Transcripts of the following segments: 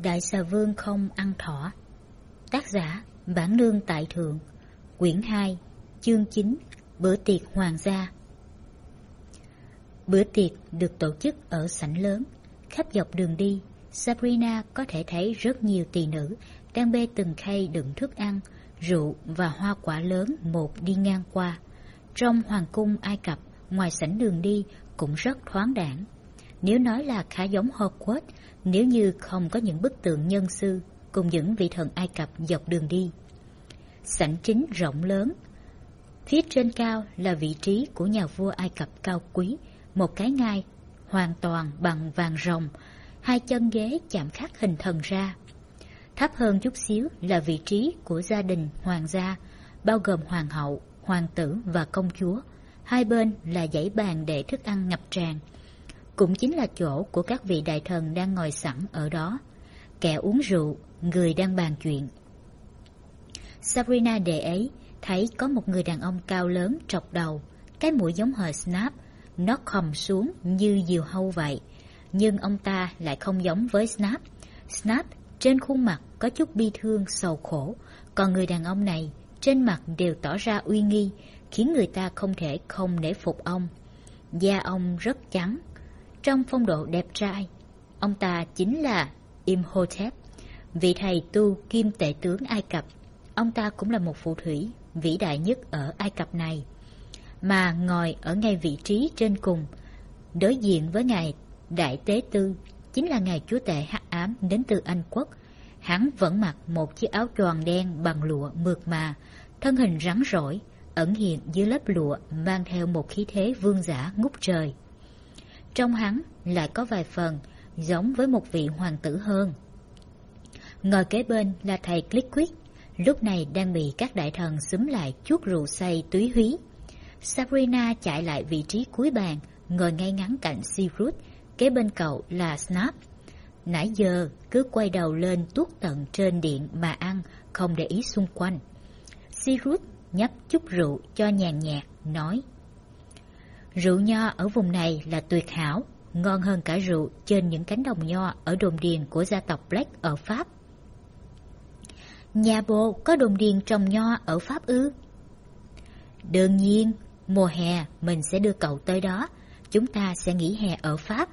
Đại xà vương không ăn thỏ. Tác giả Bản Nương Tại Thượng. Quyển 2, chương 9. Bữa tiệc hoàng gia. Bữa tiệc được tổ chức ở sảnh lớn. Khắp dọc đường đi, Sabrina có thể thấy rất nhiều tỳ nữ đang bê từng khay đựng thức ăn, rượu và hoa quả lớn một đi ngang qua. Trong hoàng cung Ai Cập, ngoài sảnh đường đi cũng rất thoáng đãng. Nếu nói là khá giống Hogwarts, nếu như không có những bức tượng nhân sư cùng những vị thần Ai Cập dọc đường đi. Sảnh chính rộng lớn. Phía trên cao là vị trí của nhà vua Ai Cập cao quý, một cái ngai hoàn toàn bằng vàng rồng, hai chân ghế chạm khắc hình thần ra. Thấp hơn chút xíu là vị trí của gia đình hoàng gia, bao gồm hoàng hậu, hoàng tử và công chúa. Hai bên là dãy bàn để thức ăn ngập tràn. Cũng chính là chỗ của các vị đại thần đang ngồi sẵn ở đó. Kẻ uống rượu, người đang bàn chuyện. Sabrina để ý thấy có một người đàn ông cao lớn trọc đầu, cái mũi giống hệt Snap, nó khom xuống như diều hâu vậy. Nhưng ông ta lại không giống với Snap. Snap trên khuôn mặt có chút bi thương sầu khổ, còn người đàn ông này trên mặt đều tỏ ra uy nghi, khiến người ta không thể không nể phục ông. Da ông rất trắng, trong phong độ đẹp trai. Ông ta chính là Imhotep, vị thầy tu kim tể tướng Ai Cập. Ông ta cũng là một phù thủy vĩ đại nhất ở Ai Cập này, mà ngồi ở ngay vị trí trên cùng, đối diện với ngài Đại Tế Tư, chính là ngài chúa tể hắc ám đến từ Anh Quốc. Hắn vẫn mặc một chiếc áo choàng đen bằng lụa mượt mà, thân hình rắn rỏi, ẩn hiện dưới lớp lụa mang theo một khí thế vương giả ngút trời. Trong hắn lại có vài phần giống với một vị hoàng tử hơn. Ngồi kế bên là thầy Clickquick, lúc này đang bị các đại thần xúm lại chuốt rượu say túy húy. Sabrina chạy lại vị trí cuối bàn, ngồi ngay ngắn cạnh Seafood, kế bên cậu là Snap. Nãy giờ cứ quay đầu lên tuốt tận trên điện mà ăn, không để ý xung quanh. Seafood nhấp chút rượu cho nhàn nhạt, nói: rượu nho ở vùng này là tuyệt hảo, ngon hơn cả rượu trên những cánh đồng nho ở đồn điền của gia tộc Black ở Pháp. Nhà bồ có đồn điền trồng nho ở Pháp ư? Đương nhiên, mùa hè mình sẽ đưa cậu tới đó, chúng ta sẽ nghỉ hè ở Pháp.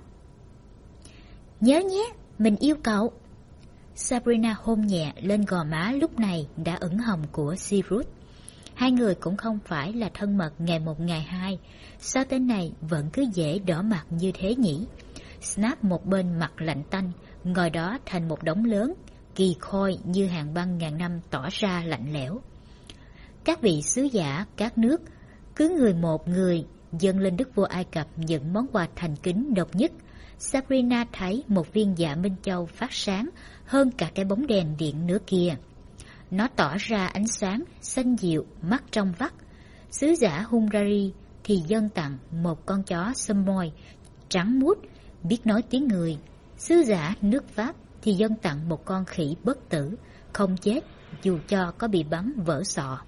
Nhớ nhé, mình yêu cậu. Sabrina hôn nhẹ lên gò má lúc này đã ửng hồng của Seafood. Hai người cũng không phải là thân mật ngày một ngày hai, sao tên này vẫn cứ dễ đỏ mặt như thế nhỉ? Snap một bên mặt lạnh tanh, ngồi đó thành một đống lớn, kỳ khôi như hàng băng ngàn năm tỏ ra lạnh lẽo. Các vị sứ giả các nước cứ người một người dâng lên đức vua Ai Cập những món quà thành kính độc nhất. Sabrina thấy một viên dạ Minh Châu phát sáng hơn cả cái bóng đèn điện nữa kìa. Nó tỏ ra ánh sáng xanh dịu, mắt trong vắt. Sứ giả Hungary thì dâng tặng một con chó Samoy trắng muốt, biết nói tiếng người. Sứ giả nước Pháp thì dâng tặng một con khỉ bất tử, không chết dù cho có bị bắn vỡ sọ.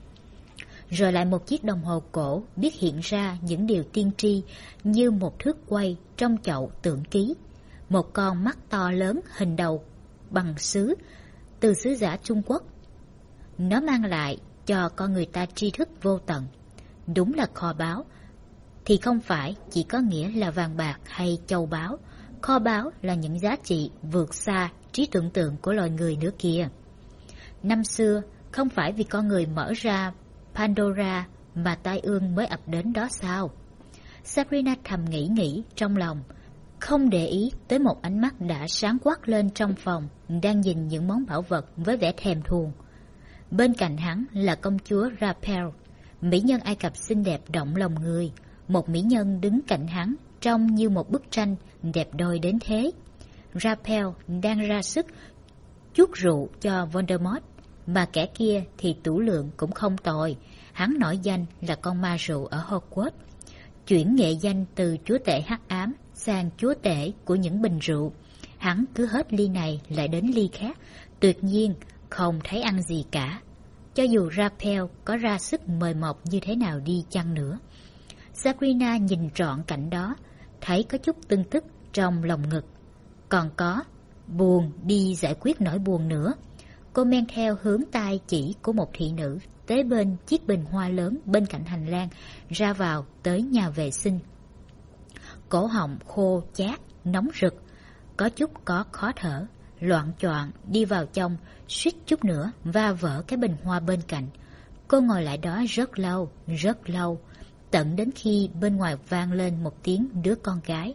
Rồi lại một chiếc đồng hồ cổ biết hiện ra những điều tiên tri như một thước quay trong chậu tượng ký. Một con mắt to lớn hình đầu bằng sứ từ sứ giả Trung Quốc. Nó mang lại cho con người ta tri thức vô tận. Đúng là kho báu, thì không phải chỉ có nghĩa là vàng bạc hay châu báu. Kho báu là những giá trị vượt xa trí tưởng tượng của loài người nữa kìa. Năm xưa, không phải vì con người mở ra Pandora mà tai ương mới ập đến đó sao? Sabrina thầm nghĩ trong lòng, không để ý tới một ánh mắt đã sáng quắc lên trong phòng, đang nhìn những món bảo vật với vẻ thèm thuồng. Bên cạnh hắn là công chúa Raphael, mỹ nhân Ai Cập xinh đẹp động lòng người. Một mỹ nhân đứng cạnh hắn trông như một bức tranh đẹp đôi đến thế. Raphael đang ra sức chuốt rượu cho Voldemort, mà kẻ kia thì tửu lượng cũng không tồi. Hắn nổi danh là con ma rượu ở Hogwarts, chuyển nghệ danh từ chúa tể hắc ám sang chúa tể của những bình rượu. Hắn cứ hết ly này lại đến ly khác, tuyệt nhiên không thấy ăn gì cả, cho dù Raphael có ra sức mời mọc như thế nào đi chăng nữa. Sabrina nhìn trọn cảnh đó, thấy có chút tưng tức trong lòng ngực. Còn có buồn đi giải quyết nỗi buồn nữa. Cô men theo hướng tay chỉ của một thị nữ tới bên chiếc bình hoa lớn bên cạnh hành lang, ra vào tới nhà vệ sinh. Cổ họng khô chát, nóng rực, có khó thở, loạng choạng đi vào trong, suýt chút nữa va vỡ cái bình hoa bên cạnh. Cô ngồi lại đó rất lâu, tận đến khi bên ngoài vang lên một tiếng đứa con gái.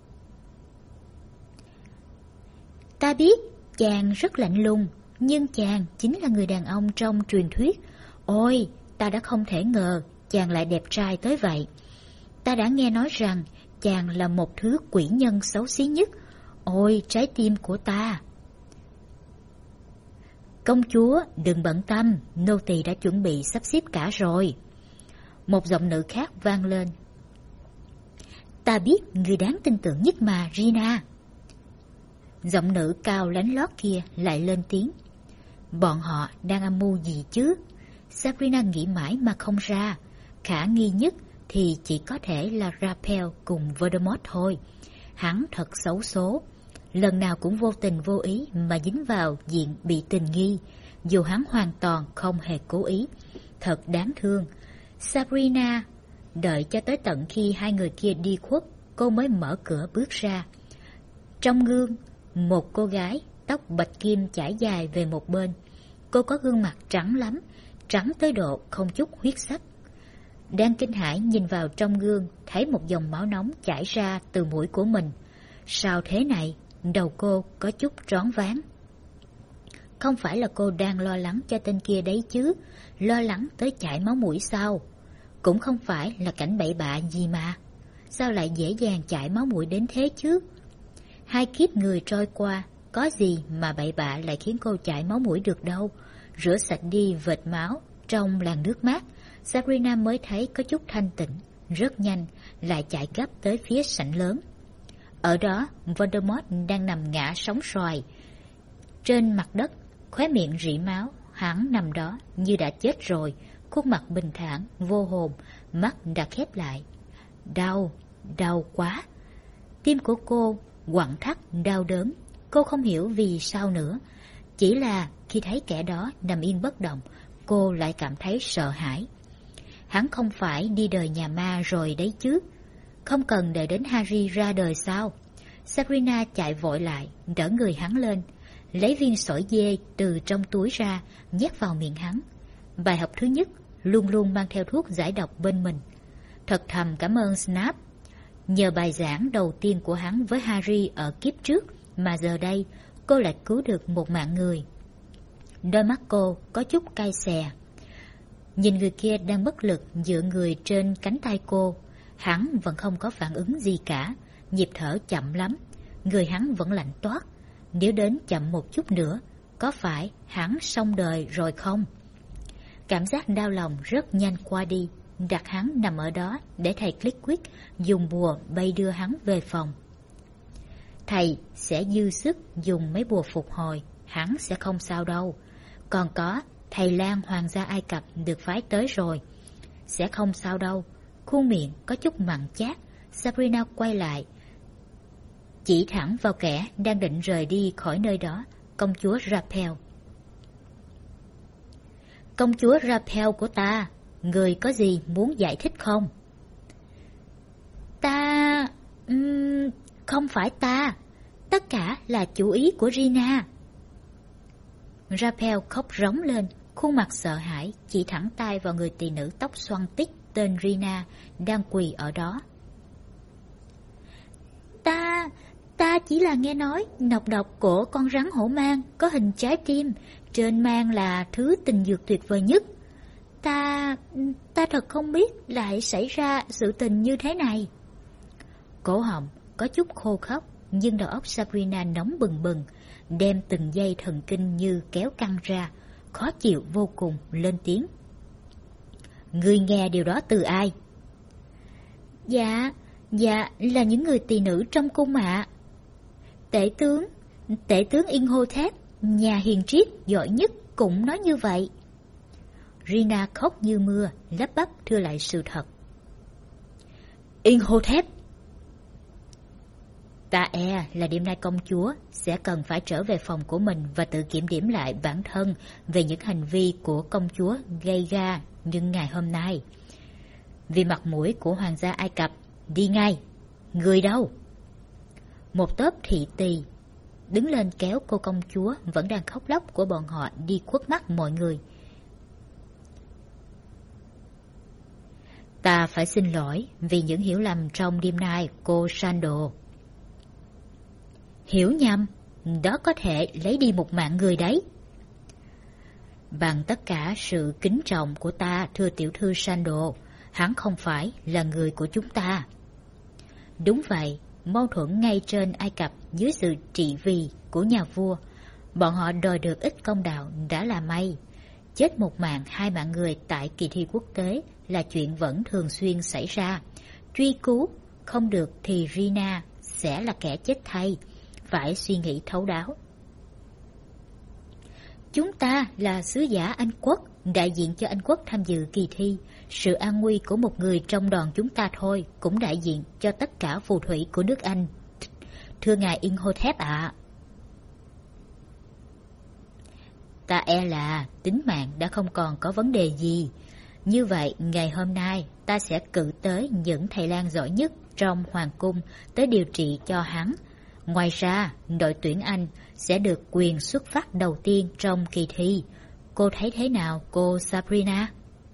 Ta biết chàng rất lạnh lùng, nhưng chàng chính là người đàn ông trong truyền thuyết. Ôi, ta đã không thể ngờ chàng lại đẹp trai tới vậy. Ta đã nghe nói rằng chàng là một thứ quỷ nhân xấu xí nhất. Ôi, trái tim của ta! Công chúa, đừng bận tâm, nô tỳ đã chuẩn bị sắp xếp cả rồi. Một giọng nữ khác vang lên. Ta biết người đáng tin tưởng nhất mà, Rina. Giọng nữ cao lánh lót kia lại lên tiếng. Bọn họ đang âm mưu gì chứ? Sabrina nghĩ mãi mà không ra. Khả nghi nhất thì chỉ có thể là Raphael cùng Voldemort thôi. Hắn thật xấu số, lần nào cũng vô tình vô ý mà dính vào diện bị tình nghi, dù hắn hoàn toàn không hề cố ý. Thật đáng thương. Sabrina đợi cho tới tận khi hai người kia đi khuất, cô mới mở cửa bước ra. Trong gương, một cô gái tóc bạch kim chải dài về một bên. Cô có gương mặt trắng lắm, trắng tới độ không chút huyết sắc. Đang kinh hãi nhìn vào trong gương, thấy một dòng máu nóng chảy ra từ mũi của mình. Sao thế này? Đầu cô có chút choáng váng. Không phải là cô đang lo lắng cho tên kia đấy chứ? Lo lắng tới chảy máu mũi sao? Cũng không phải là cảnh bậy bạ gì mà. Sao lại dễ dàng chảy máu mũi đến thế chứ? Hai kiếp người trôi qua, có gì mà bậy bạ lại khiến cô chảy máu mũi được đâu. Rửa sạch đi vệt máu trong làn nước mát, Sabrina mới thấy có chút thanh tịnh. Rất nhanh lại chạy gấp tới phía sảnh lớn. Ở đó, Voldemort đang nằm ngã sóng xoài trên mặt đất, khóe miệng rỉ máu. Hắn nằm đó như đã chết rồi, khuôn mặt bình thản, vô hồn, mắt đã khép lại. Đau quá. Tim của cô quặn thắt đau đớn. Cô không hiểu vì sao nữa. Chỉ là khi thấy kẻ đó nằm yên bất động, cô lại cảm thấy sợ hãi. Hắn không phải đi đời nhà ma rồi đấy chứ? Không cần đợi đến Harry ra đời sao? Sabrina chạy vội lại, đỡ người hắn lên, lấy viên sỏi dê từ trong túi ra, nhét vào miệng hắn. Bài học thứ nhất, luôn luôn mang theo thuốc giải độc bên mình. Thật thầm cảm ơn Snape. Nhờ bài giảng đầu tiên của hắn với Harry ở kiếp trước mà giờ đây cô lại cứu được một mạng người. Đôi mắt cô có chút cay xè. Nhìn người kia đang bất lực dựa người trên cánh tay cô. Hắn vẫn không có phản ứng gì cả, nhịp thở chậm lắm, người hắn vẫn lạnh toát. Nếu đến chậm một chút nữa, có phải hắn xong đời rồi không? Cảm giác đau lòng rất nhanh qua đi. Đặt hắn nằm ở đó để thầy Flitwick dùng bùa bay đưa hắn về phòng. Thầy sẽ dư sức dùng mấy bùa phục hồi, hắn sẽ không sao đâu. Còn có thầy lang hoàng gia Ai Cập được phái tới rồi, sẽ không sao đâu. Khuôn miệng có chút mặn chát. Sabrina quay lại, chỉ thẳng vào kẻ đang định rời đi khỏi nơi đó. Công chúa Raphael. Công chúa Raphael của ta, người có gì muốn giải thích không? Không phải ta. Tất cả là chủ ý của Rina. Raphael khóc rống lên, khuôn mặt sợ hãi, chỉ thẳng tay vào người tỳ nữ tóc xoăn tít tên Rina đang quỳ ở đó. Ta chỉ là nghe nói nọc độc của con rắn hổ mang có hình trái tim, trên mang là thứ tình dược tuyệt vời nhất. Ta thật không biết lại xảy ra sự tình như thế này. Cổ họng có chút khô khốc, nhưng đầu óc Sabrina nóng bừng bừng, đem từng dây thần kinh như kéo căng ra, khó chịu vô cùng, lên tiếng. Ngươi nghe điều đó từ ai? Dạ, là những người tỳ nữ trong cung ạ. Tể tướng Imhotep, nhà hiền triết giỏi nhất cũng nói như vậy. Rina khóc như mưa, lắp bắp thưa lại sự thật. Imhotep! Ta e là đêm nay công chúa sẽ cần phải trở về phòng của mình và tự kiểm điểm lại bản thân về những hành vi của công chúa gây ra những ngày hôm nay. Vì mặt mũi của hoàng gia Ai Cập, đi ngay. Người đâu? Một tốp thị tỳ đứng lên kéo cô công chúa vẫn đang khóc lóc của bọn họ đi khuất mắt mọi người. Ta phải xin lỗi vì những hiểu lầm trong đêm nay, cô Sandal. Hiểu nhầm? Đó có thể lấy đi một mạng người đấy. Bằng tất cả sự kính trọng của ta, thưa tiểu thư Sandal, hắn không phải là người của chúng ta. Đúng vậy, mâu thuẫn ngay trên Ai Cập dưới sự trị vì của nhà vua. Bọn họ đòi được ít công đạo đã là may. Chết một mạng, hai mạng người tại kỳ thi quốc tế là chuyện vẫn thường xuyên xảy ra. Truy cứu không được thì Rina sẽ là kẻ chết thay. Phải suy nghĩ thấu đáo. Chúng ta là sứ giả Anh quốc, đại diện cho Anh quốc tham dự kỳ thi. Sự an nguy của một người trong đoàn chúng ta thôi cũng đại diện cho tất cả phù thủy của nước Anh. Thưa ngài Imhotep ạ. Ta e là tính mạng đã không còn có vấn đề gì. Như vậy, ngày hôm nay ta sẽ cử tới những thầy lang giỏi nhất trong hoàng cung tới điều trị cho hắn. Ngoài ra, đội tuyển Anh sẽ được quyền xuất phát đầu tiên trong kỳ thi. Cô thấy thế nào, cô Sabrina?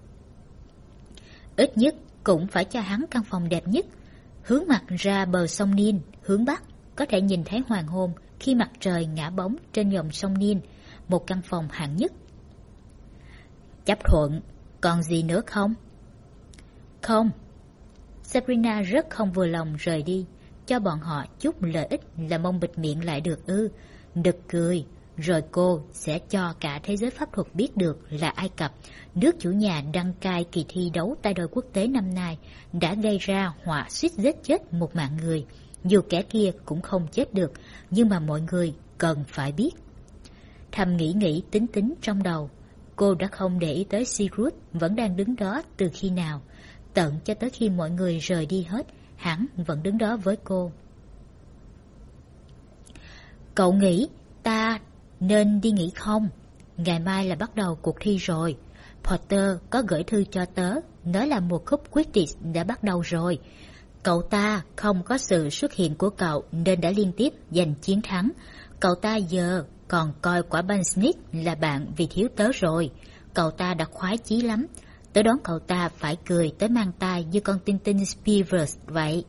Ít nhất cũng phải cho hắn căn phòng đẹp nhất, hướng mặt ra bờ sông Nin, hướng bắc, có thể nhìn thấy hoàng hôn khi mặt trời ngã bóng trên dòng sông Nin, một căn phòng hạng nhất. Chấp thuận, còn gì nữa không? Không. Sabrina rất không vừa lòng rời đi. Cho bọn họ chút lợi ích là mong bịt miệng lại được ư? Đực cười. Rồi cô sẽ cho cả thế giới pháp thuật biết được là Ai Cập, nước chủ nhà đăng cai kỳ thi đấu tay đôi quốc tế năm nay, đã gây ra họa suýt giết chết một mạng người. Dù kẻ kia cũng không chết được, nhưng mà mọi người cần phải biết. Thầm nghĩ tính trong đầu, cô đã không để ý tới Cyrus vẫn đang đứng đó từ khi nào. Tận cho tới khi mọi người rời đi hết, hắn vẫn đứng đó với cô. Cậu nghĩ ta nên đi nghỉ không? Ngày mai là bắt đầu cuộc thi rồi. Potter có gửi thư cho tớ, nói là mùa cúp Quidditch đã bắt đầu rồi. Cậu ta không có sự xuất hiện của cậu nên đã liên tiếp giành chiến thắng. Cậu ta giờ còn coi quả banh Smith là bạn vì thiếu tớ rồi. Cậu ta đã khoái chí lắm. Tớ đoán cậu ta phải cười tới mang tai như con tinh tinh Spivers vậy.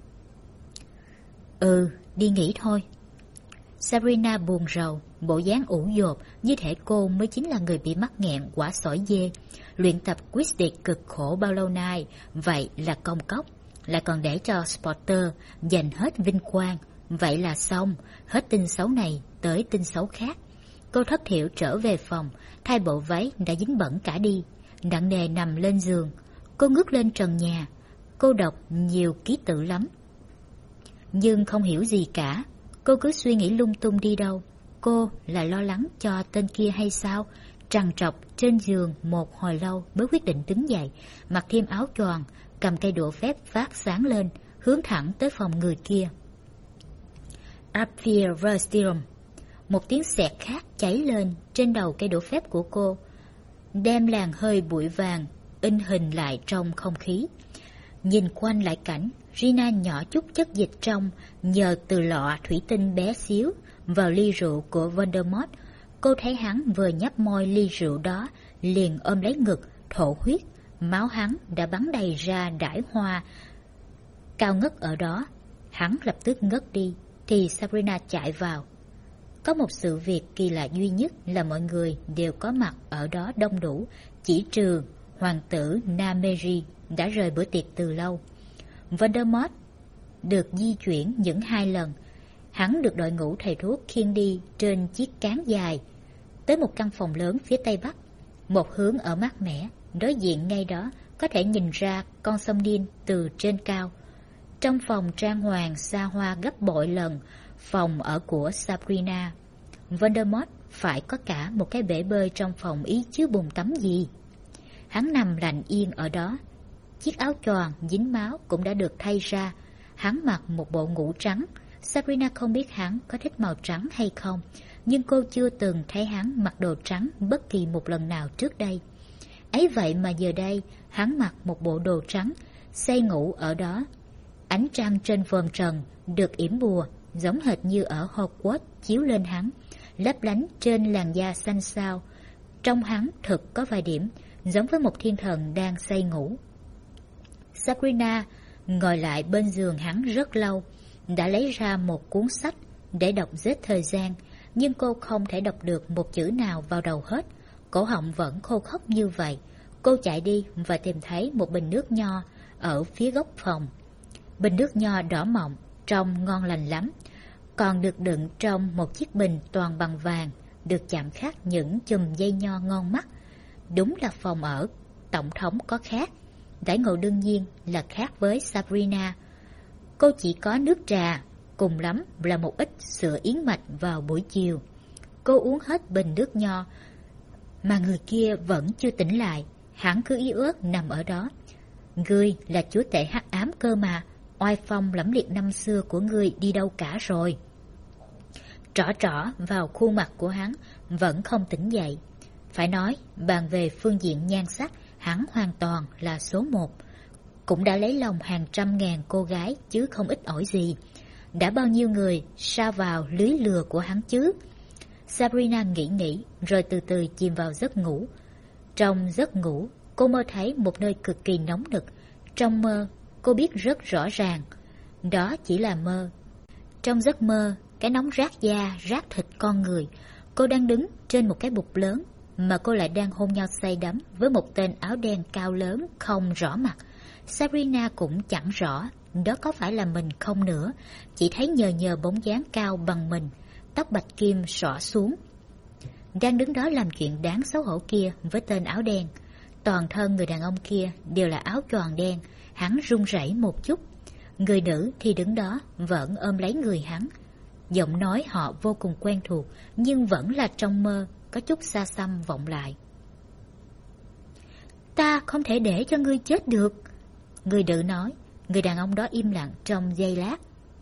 Đi nghỉ thôi. Sabrina buồn rầu, bộ dáng ủ dột như thể cô mới chính là người bị mắc nghẹn quả sỏi dê. Luyện tập Quidditch cực khổ bao lâu nay, vậy là công cốc, lại còn để cho Potter giành hết vinh quang. Vậy là xong, hết tin xấu này tới tin xấu khác. Cô thất thiểu trở về phòng, thay bộ váy đã dính bẩn cả đi, nặng nề nằm lên giường. Cô ngước lên trần nhà, cô đọc nhiều ký tự lắm, nhưng không hiểu gì cả. Cô cứ suy nghĩ lung tung đi đâu. Cô lại lo lắng cho tên kia hay sao? Trằn trọc trên giường một hồi lâu mới quyết định đứng dậy, mặc thêm áo choàng, cầm cây đũa phép phát sáng lên, hướng thẳng tới phòng người kia. Apphia Verstirum. Một tiếng xẹt khác cháy lên trên đầu cây đũa phép của cô, đem làn hơi bụi vàng in hình lại trong không khí. Nhìn quanh lại cảnh, Rina nhỏ chút chất dịch trong nhờ từ lọ thủy tinh bé xíu vào ly rượu của Voldemort. Cô thấy hắn vừa nhấp môi ly rượu đó, liền ôm lấy ngực, thổ huyết. Máu hắn đã bắn đầy ra đãi hoa cao ngất ở đó. Hắn lập tức ngất đi, thì Sabrina chạy vào. Có một sự việc kỳ lạ duy nhất là mọi người đều có mặt ở đó đông đủ, chỉ trừ hoàng tử Nameri đã rời bữa tiệc từ lâu. Voldemort được di chuyển những 2 lần. Hắn được đội ngũ thầy thuốc khiêng đi trên chiếc cán dài tới một căn phòng lớn phía tây bắc, một hướng ở mát mẻ, đối diện ngay đó có thể nhìn ra con sông Nin từ trên cao. Trong phòng trang hoàng xa hoa gấp bội lần phòng ở của Sabrina. Voldemort phải có cả một cái bể bơi trong phòng ý chứ bồn tắm gì. Hắn nằm lạnh yên ở đó. Chiếc áo choàng dính máu cũng đã được thay ra. Hắn mặc một bộ ngủ trắng, Sabrina không biết hắn có thích màu trắng hay không, nhưng cô chưa từng thấy hắn mặc đồ trắng bất kỳ một lần nào trước đây. Ấy vậy mà giờ đây, hắn mặc một bộ đồ trắng, say ngủ ở đó. Ánh trăng trên vòm trần được yểm bùa, giống hệt như ở Hogwarts chiếu lên hắn, lấp lánh trên làn da xanh xao. Trong hắn thực có vài điểm giống với một thiên thần đang say ngủ. Sabrina ngồi lại bên giường hắn rất lâu, đã lấy ra một cuốn sách để đọc giết thời gian, nhưng cô không thể đọc được một chữ nào vào đầu hết. Cổ họng vẫn khô khốc như vậy. Cô chạy đi và tìm thấy một bình nước nho ở phía góc phòng. Bình nước nho đỏ mọng, trông ngon lành lắm, còn được đựng trong một chiếc bình toàn bằng vàng, được chạm khắc những chùm dây nho ngon mắt. Đúng là phòng ở tổng thống có khác. Đãi ngộ đương nhiên là khác với Sabrina. Cô chỉ có nước trà, cùng lắm là một ít sữa yến mạch vào buổi chiều. Cô uống hết bình nước nho mà người kia vẫn chưa tỉnh lại. Hắn cứ yếu ớt nằm ở đó. Ngươi là chúa tể hắc ám cơ mà, oai phong lẫm liệt năm xưa của ngươi đi đâu cả rồi? Trỏ trỏ vào khuôn mặt của hắn, vẫn không tỉnh dậy. Phải nói, bàn về phương diện nhan sắc, hắn hoàn toàn là số một. Cũng đã lấy lòng hàng trăm ngàn cô gái chứ không ít ỏi gì. Đã bao nhiêu người sa vào lưới lừa của hắn chứ? Sabrina nghĩ rồi từ từ chìm vào giấc ngủ. Trong giấc ngủ, cô mơ thấy một nơi cực kỳ nóng nực. Trong mơ, cô biết rất rõ ràng, đó chỉ là mơ. Trong giấc mơ, cái nóng rát da, rát thịt con người. Cô đang đứng trên một cái bục lớn, mà cô lại đang hôn nhau say đắm với một tên áo đen cao lớn không rõ mặt. Sabrina cũng chẳng rõ đó có phải là mình không nữa, chỉ thấy nhờ bóng dáng cao bằng mình, tóc bạch kim xõa xuống, đang đứng đó làm chuyện đáng xấu hổ kia với tên áo đen. Toàn thân người đàn ông kia đều là áo choàng đen. Hắn run rẩy một chút. Người nữ thì đứng đó vẫn ôm lấy người hắn. Giọng nói họ vô cùng quen thuộc, nhưng vẫn là trong mơ, có chút xa xăm vọng lại. Ta không thể để cho ngươi chết được, người nữ nói. Người đàn ông đó im lặng trong giây lát.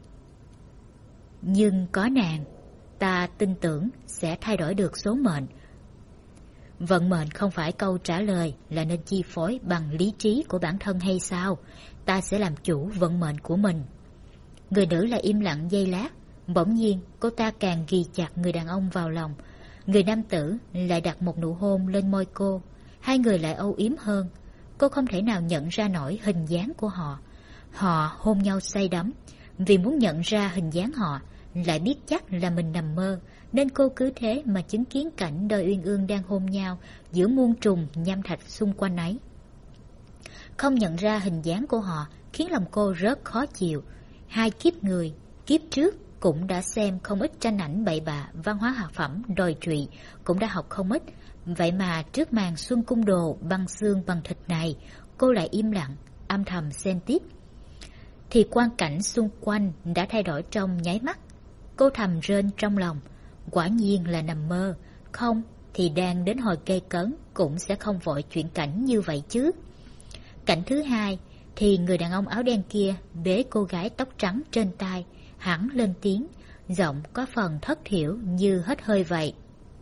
Nhưng có nàng, ta tin tưởng sẽ thay đổi được số mệnh. Vận mệnh không phải câu trả lời là nên chi phối bằng lý trí của bản thân hay sao? Ta sẽ làm chủ vận mệnh của mình. Người nữ lại im lặng giây lát. Bỗng nhiên cô ta càng ghi chặt người đàn ông vào lòng. Người nam tử lại đặt một nụ hôn lên môi cô. Hai người lại âu yếm hơn. Cô không thể nào nhận ra nổi hình dáng của họ. Họ hôn nhau say đắm. Vì muốn nhận ra hình dáng họ, lại biết chắc là mình nằm mơ, nên cô cứ thế mà chứng kiến cảnh đôi uyên ương đang hôn nhau giữa muôn trùng nham thạch xung quanh ấy. Không nhận ra hình dáng của họ khiến lòng cô rất khó chịu. Hai kiếp người, kiếp trước cũng đã xem không ít tranh ảnh bậy bạ, văn hóa học phẩm đồi trụy, cũng đã học không ít. Vậy mà trước màn xuân cung đồ băng xương bằng thịt này, cô lại im lặng, âm thầm xem tiếp. Thì quang cảnh xung quanh đã thay đổi trong nháy mắt. Cô thầm rên trong lòng, quả nhiên là nằm mơ, không thì đang đến hồi cây cấn cũng sẽ không vội chuyển cảnh như vậy chứ. Cảnh thứ hai thì người đàn ông áo đen kia bế cô gái tóc trắng trên tay, hắn lên tiếng, giọng có phần thất thiểu như hết hơi vậy.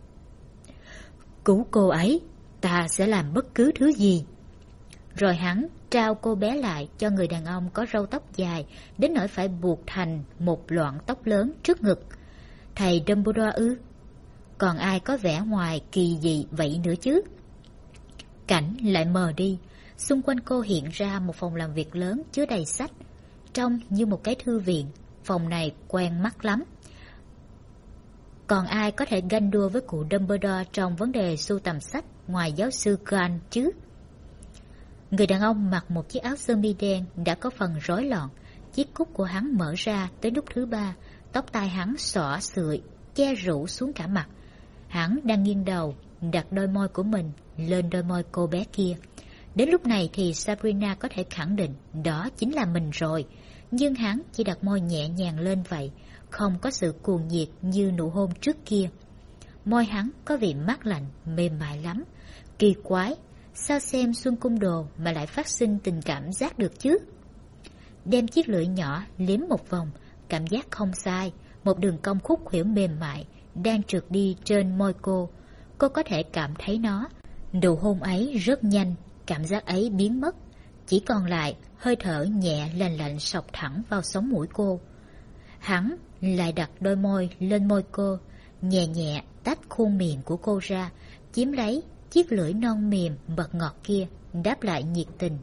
Cứu cô ấy, ta sẽ làm bất cứ thứ gì. Rồi hắn trao cô bé lại cho người đàn ông có râu tóc dài đến nỗi phải buộc thành một loạn tóc lớn trước ngực. Thầy Dumbledore ư? Còn ai có vẻ ngoài kỳ dị vậy nữa chứ? Cảnh lại mờ đi. Xung quanh cô hiện ra một phòng làm việc lớn chứa đầy sách, trông như một cái thư viện. Phòng này quen mắt lắm. Còn ai có thể ganh đua với cụ Dumbledore trong vấn đề sưu tầm sách ngoài giáo sư Grant chứ? Người đàn ông mặc một chiếc áo sơ mi đen đã có phần rối loạn. Chiếc cúc của hắn mở ra tới nút thứ ba, tóc tai hắn xõa sượi, che rủ xuống cả mặt. Hắn đang nghiêng đầu, đặt đôi môi của mình lên đôi môi cô bé kia. Đến lúc này thì Sabrina có thể khẳng định đó chính là mình rồi. Nhưng hắn chỉ đặt môi nhẹ nhàng lên vậy, không có sự cuồng nhiệt như nụ hôn trước kia. Môi hắn có vị mát lạnh, mềm mại lắm. Kỳ quái, sao xem xuân cung đồ mà lại phát sinh tình cảm giác được chứ? Đem chiếc lưỡi nhỏ liếm một vòng, cảm giác không sai, một đường cong khúc khuỷu mềm mại đang trượt đi trên môi cô. Cô có thể cảm thấy nó. Nụ hôn ấy rất nhanh, cảm giác ấy biến mất, chỉ còn lại hơi thở nhẹ lành lạnh sộc thẳng vào sống mũi cô. Hắn lại đặt đôi môi lên môi cô, nhẹ nhẹ tách khuôn miệng của cô ra, chiếm lấy chiếc lưỡi non mềm mật ngọt kia, đáp lại nhiệt tình.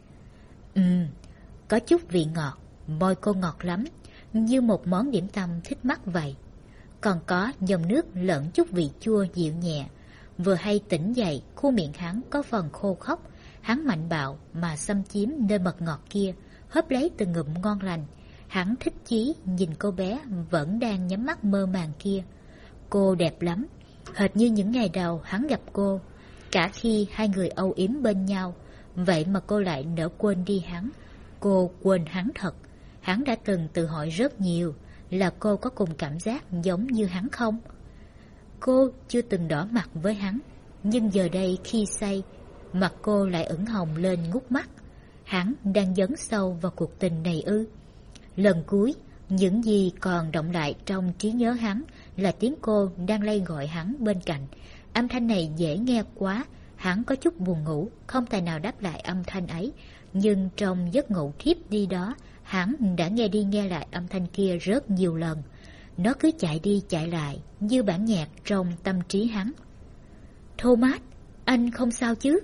Có chút vị ngọt, môi cô ngọt lắm, như một món điểm tâm thích mắt vậy. Còn có dòng nước lẫn chút vị chua dịu nhẹ. Vừa hay tỉnh dậy, khuôn miệng hắn có phần khô khốc. Hắn mạnh bạo mà xâm chiếm nơi mật ngọt kia, hớp lấy từng ngụm ngon lành. Hắn thích chí nhìn cô bé vẫn đang nhắm mắt mơ màng kia. Cô đẹp lắm, hệt như những ngày đầu hắn gặp cô. Cả khi hai người âu yếm bên nhau, vậy mà cô lại nỡ quên đi hắn. Cô quên hắn thật. Hắn đã từng tự hỏi rất nhiều, là cô có cùng cảm giác giống như hắn không? Cô chưa từng đỏ mặt với hắn, nhưng giờ đây khi say, mặt cô lại ửng hồng lên ngút mắt. Hắn đang dấn sâu vào cuộc tình này ư? Lần cuối, những gì còn động lại trong trí nhớ hắn là tiếng cô đang lay gọi hắn bên cạnh. Âm thanh này dễ nghe quá, hắn có chút buồn ngủ, không tài nào đáp lại âm thanh ấy. Nhưng trong giấc ngủ thiếp đi đó, hắn đã nghe đi nghe lại âm thanh kia rất nhiều lần. Nó cứ chạy đi chạy lại như bản nhạc trong tâm trí hắn. Thomas, anh không sao chứ?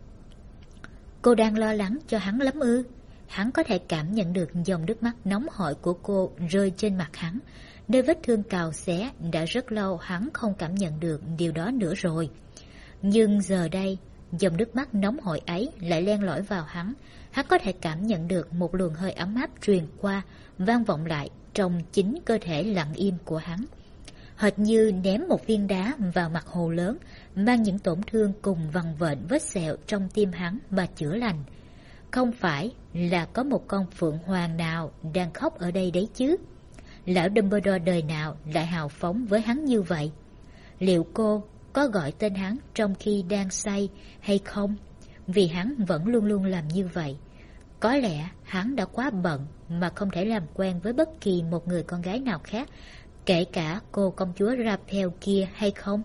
Cô đang lo lắng cho hắn lắm ư? Hắn có thể cảm nhận được dòng nước mắt nóng hổi của cô rơi trên mặt hắn. Nơi vết thương cào xé đã rất lâu hắn không cảm nhận được điều đó nữa rồi. Nhưng giờ đây, dòng nước mắt nóng hổi ấy lại len lỏi vào hắn. Hắn có thể cảm nhận được một luồng hơi ấm áp truyền qua, vang vọng lại trong chính cơ thể lặng im của hắn. Hệt như ném một viên đá vào mặt hồ lớn, mang những tổn thương cùng vằn vện vết sẹo trong tim hắn mà chữa lành. Không phải là có một con phượng hoàng nào đang khóc ở đây đấy chứ? Lão Dumbledore đời nào lại hào phóng với hắn như vậy? Liệu cô có gọi tên hắn trong khi đang say hay không? Vì hắn vẫn luôn luôn làm như vậy. Có lẽ hắn đã quá bận mà không thể làm quen với bất kỳ một người con gái nào khác, kể cả cô công chúa Raphael kia hay không?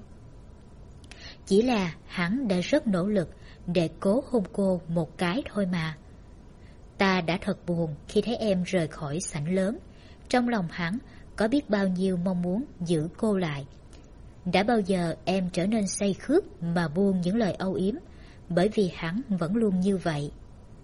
Chỉ là hắn đã rất nỗ lực để cố hôn cô một cái thôi mà. Ta đã thật buồn khi thấy em rời khỏi sảnh lớn. Trong lòng hắn có biết bao nhiêu mong muốn giữ cô lại. Đã bao giờ em trở nên say khướt mà buông những lời âu yếm, bởi vì hắn vẫn luôn như vậy.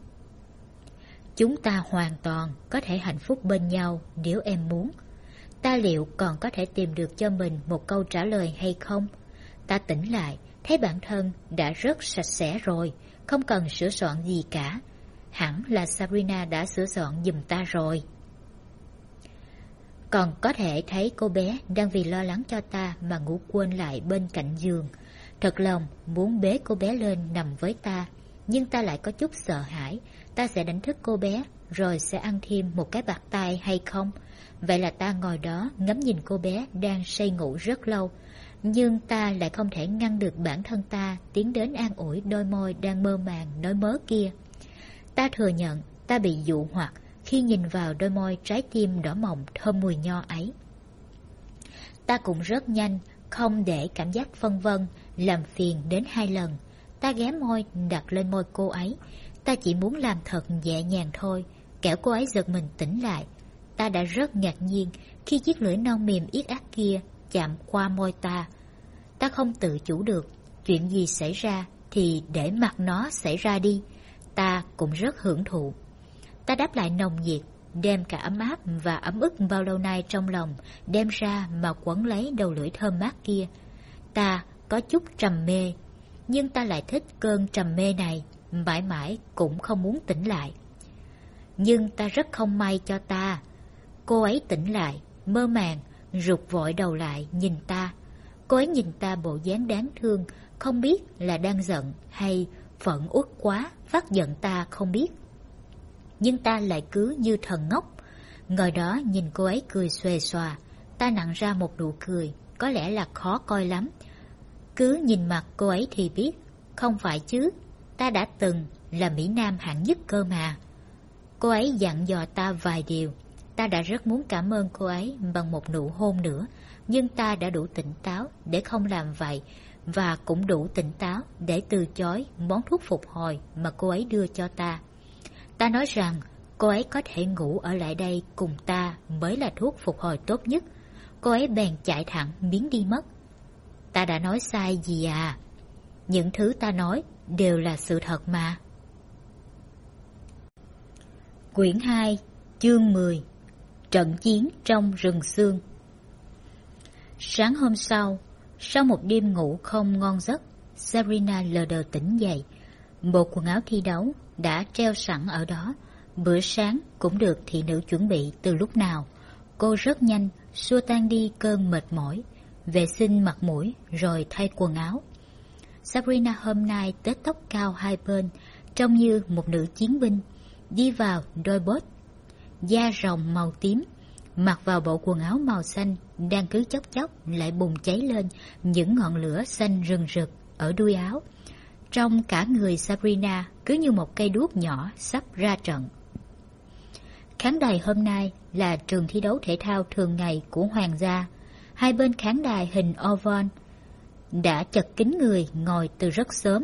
Chúng ta hoàn toàn có thể hạnh phúc bên nhau nếu em muốn. Ta liệu còn có thể tìm được cho mình một câu trả lời hay không? Ta tỉnh lại, thấy bản thân đã rất sạch sẽ rồi, không cần sửa soạn gì cả. Hẳn là Sabrina đã sửa soạn giùm ta rồi. Còn có thể thấy cô bé đang vì lo lắng cho ta mà ngủ quên lại bên cạnh giường. Thật lòng muốn bế cô bé lên nằm với ta, nhưng ta lại có chút sợ hãi. Ta sẽ đánh thức cô bé, rồi sẽ ăn thêm một cái bạt tai hay không? Vậy là ta ngồi đó ngắm nhìn cô bé đang say ngủ rất lâu. Nhưng ta lại không thể ngăn được bản thân ta tiến đến an ủi đôi môi đang mơ màng nói mớ kia. Ta thừa nhận ta bị dụ hoặc khi nhìn vào đôi môi trái tim đỏ mọng thơm mùi nho ấy. Ta cũng rất nhanh, không để cảm giác phân vân làm phiền đến 2 lần. Ta ghé môi đặt lên môi cô ấy. Ta chỉ muốn làm thật nhẹ nhàng thôi, kẻo cô ấy giật mình tỉnh lại. Ta đã rất ngạc nhiên khi chiếc lưỡi non mềm yết át kia chạm qua môi ta. Ta không tự chủ được, chuyện gì xảy ra thì để mặc nó xảy ra đi. Ta cũng rất hưởng thụ. Ta đáp lại nồng nhiệt, đem cả ấm áp và ấm ức bao lâu nay trong lòng đem ra mà quấn lấy đầu lưỡi thơm mát kia. Ta có chút trầm mê, nhưng ta lại thích cơn trầm mê này, mãi mãi cũng không muốn tỉnh lại. Nhưng ta rất không may cho ta. Cô ấy tỉnh lại, mơ màng, rụt vội đầu lại nhìn ta. Cô ấy nhìn ta bộ dáng đáng thương, không biết là đang giận hay phẫn uất quá, phát giận ta không biết. Nhưng ta lại cứ như thần ngốc, ngồi đó nhìn cô ấy cười xuề xòa. Ta nặn ra một nụ cười, có lẽ là khó coi lắm. Cứ nhìn mặt cô ấy thì biết, không phải chứ, ta đã từng là Mỹ Nam hạng nhất cơ mà. Cô ấy dặn dò ta vài điều. ta đã rất muốn cảm ơn cô ấy bằng một nụ hôn nữa, nhưng ta đã đủ tỉnh táo để không làm vậy, và cũng đủ tỉnh táo để từ chối món thuốc phục hồi mà cô ấy đưa cho ta. Ta nói rằng cô ấy có thể ngủ ở lại đây cùng ta mới là thuốc phục hồi tốt nhất. Cô ấy bèn chạy thẳng biến đi mất. Ta đã nói sai gì à? Những thứ ta nói đều là sự thật mà. Quyển 2, chương 10. Trận chiến trong rừng xương. Sáng hôm sau một đêm ngủ không ngon giấc, Sabrina lờ đờ tỉnh dậy. Bộ quần áo thi đấu đã treo sẵn ở đó. Bữa sáng cũng được thị nữ chuẩn bị từ lúc nào. Cô rất nhanh xua tan đi cơn mệt mỏi, vệ sinh mặt mũi rồi thay quần áo. Sabrina hôm nay tết tóc cao hai bên, trông như một nữ chiến binh, đi vào đôi bốt da rồng màu tím, mặc vào bộ quần áo màu xanh đang cứ chốc chốc lại bùng cháy lên những ngọn lửa xanh rừng rực ở đuôi áo. Trong cả người Sabrina cứ như một cây đuốc nhỏ sắp ra trận. Khán đài hôm nay là trường thi đấu thể thao thường ngày của hoàng gia. Hai bên khán đài hình oval đã chật kín người ngồi từ rất sớm.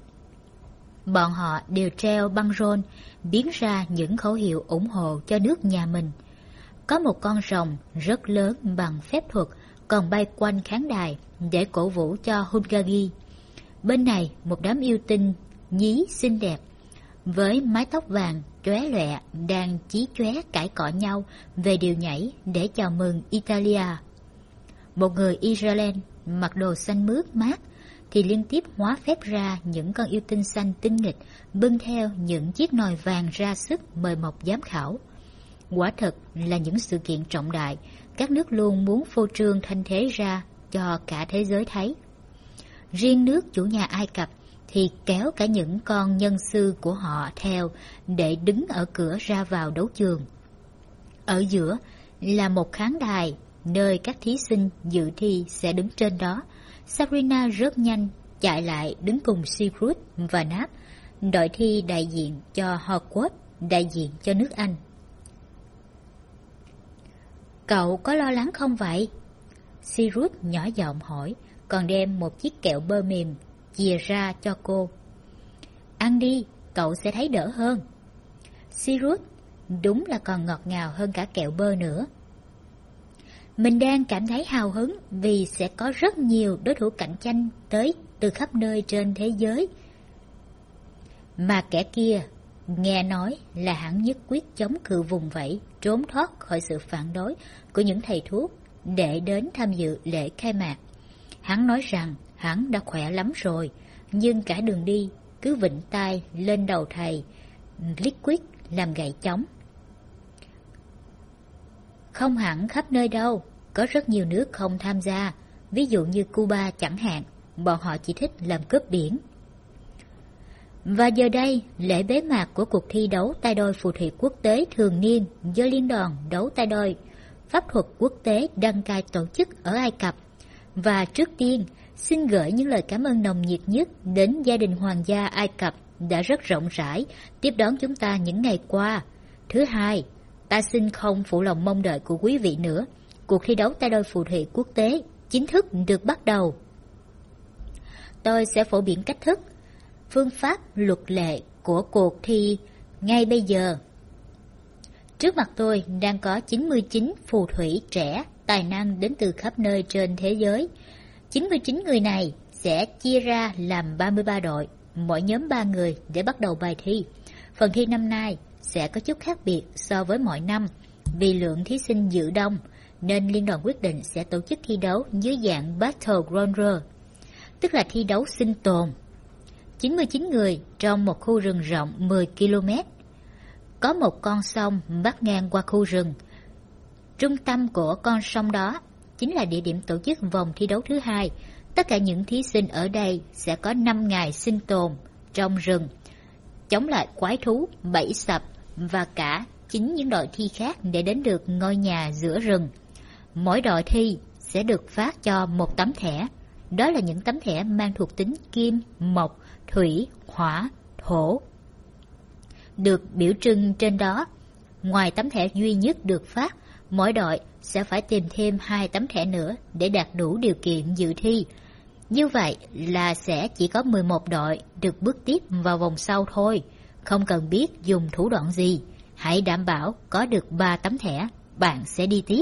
Bọn họ đều treo băng rôn biến ra những khẩu hiệu ủng hộ cho nước nhà mình. Có một con rồng rất lớn bằng phép thuật còn bay quanh khán đài để cổ vũ cho Hungary. Bên này một đám yêu tinh nhí xinh đẹp với mái tóc vàng chóe lóe đang chí chóe cãi cọ nhau về điều nhảy để chào mừng Italia. Một người Israel mặc đồ xanh mướt mát thì liên tiếp hóa phép ra những con yêu tinh xanh tinh nghịch bưng theo những chiếc nồi vàng ra sức mời mọc giám khảo. Quả thật là những sự kiện trọng đại, các nước luôn muốn phô trương thanh thế ra cho cả thế giới thấy. Riêng nước chủ nhà Ai Cập thì kéo cả những con nhân sư của họ theo để đứng ở cửa ra vào đấu trường. Ở giữa là một khán đài nơi các thí sinh dự thi sẽ đứng trên đó. Sabrina rất nhanh chạy lại đứng cùng Sigurd và Nap, đội thi đại diện cho Hogwarts, đại diện cho nước Anh. Cậu có lo lắng không vậy? Sigurd nhỏ giọng hỏi, còn đem một chiếc kẹo bơ mềm chìa ra cho cô. Ăn đi, cậu sẽ thấy đỡ hơn. Sigurd đúng là còn ngọt ngào hơn cả kẹo bơ nữa. Mình đang cảm thấy hào hứng vì sẽ có rất nhiều đối thủ cạnh tranh tới từ khắp nơi trên thế giới. Mà kẻ kia, nghe nói là hắn nhất quyết chống cự vùng vẫy, trốn thoát khỏi sự phản đối của những thầy thuốc để đến tham dự lễ khai mạc. Hắn nói rằng hắn đã khỏe lắm rồi, nhưng cả đường đi cứ vịnh tai lên đầu thầy Liquid làm gậy chống. Không hẳn khắp nơi đâu, có rất nhiều nước không tham gia, ví dụ như Cuba chẳng hạn, bọn họ chỉ thích làm cướp biển. Và giờ đây, lễ bế mạc của cuộc thi đấu tay đôi phù thủy quốc tế thường niên do Liên đoàn đấu tay đôi pháp thuật quốc tế đăng cai tổ chức ở Ai Cập. Và trước tiên, xin gửi những lời cảm ơn nồng nhiệt nhất đến gia đình hoàng gia Ai Cập đã rất rộng rãi tiếp đón chúng ta những ngày qua. Thứ hai, ta xin không phụ lòng mong đợi của quý vị nữa. Cuộc thi đấu tay đôi phù thủy quốc tế chính thức được bắt đầu. Tôi sẽ phổ biến cách thức, phương pháp, luật lệ của cuộc thi ngay bây giờ. Trước mặt tôi đang có 99 phù thủy trẻ tài năng đến từ khắp nơi trên thế giới. 99 người này sẽ chia ra làm 33 đội, mỗi nhóm 3 người để bắt đầu bài thi. Phần thi năm nay sẽ có chút khác biệt so với mọi năm vì lượng thí sinh dự đông, nên liên đoàn quyết định sẽ tổ chức thi đấu dưới dạng Battleground, tức là thi đấu sinh tồn. 99 người trong một khu rừng rộng 10 km. Có một con sông bắc ngang qua khu rừng. Trung tâm của con sông đó chính là địa điểm tổ chức vòng thi đấu thứ hai. Tất cả những thí sinh ở đây sẽ có 5 ngày sinh tồn trong rừng, chống lại quái thú, bẫy sập và cả 9 những đội thi khác để đến được ngôi nhà giữa rừng. Mỗi đội thi sẽ được phát cho một tấm thẻ. Đó là những tấm thẻ mang thuộc tính kim, mộc, thủy, hỏa, thổ. Được biểu trưng trên đó ngoài tấm thẻ duy nhất được phát, mỗi đội sẽ phải tìm thêm 2 tấm thẻ nữa để đạt đủ điều kiện dự thi. Như vậy là sẽ chỉ có 11 đội được bước tiếp vào vòng sau thôi. Không cần biết dùng thủ đoạn gì, hãy đảm bảo có được 3 tấm thẻ, bạn sẽ đi tiếp.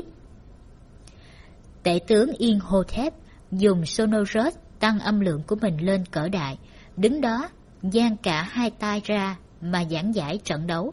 Tể tướng Imhotep dùng Sonorous tăng âm lượng của mình lên cỡ đại, đứng đó dang cả 2 tay ra mà giảng giải trận đấu.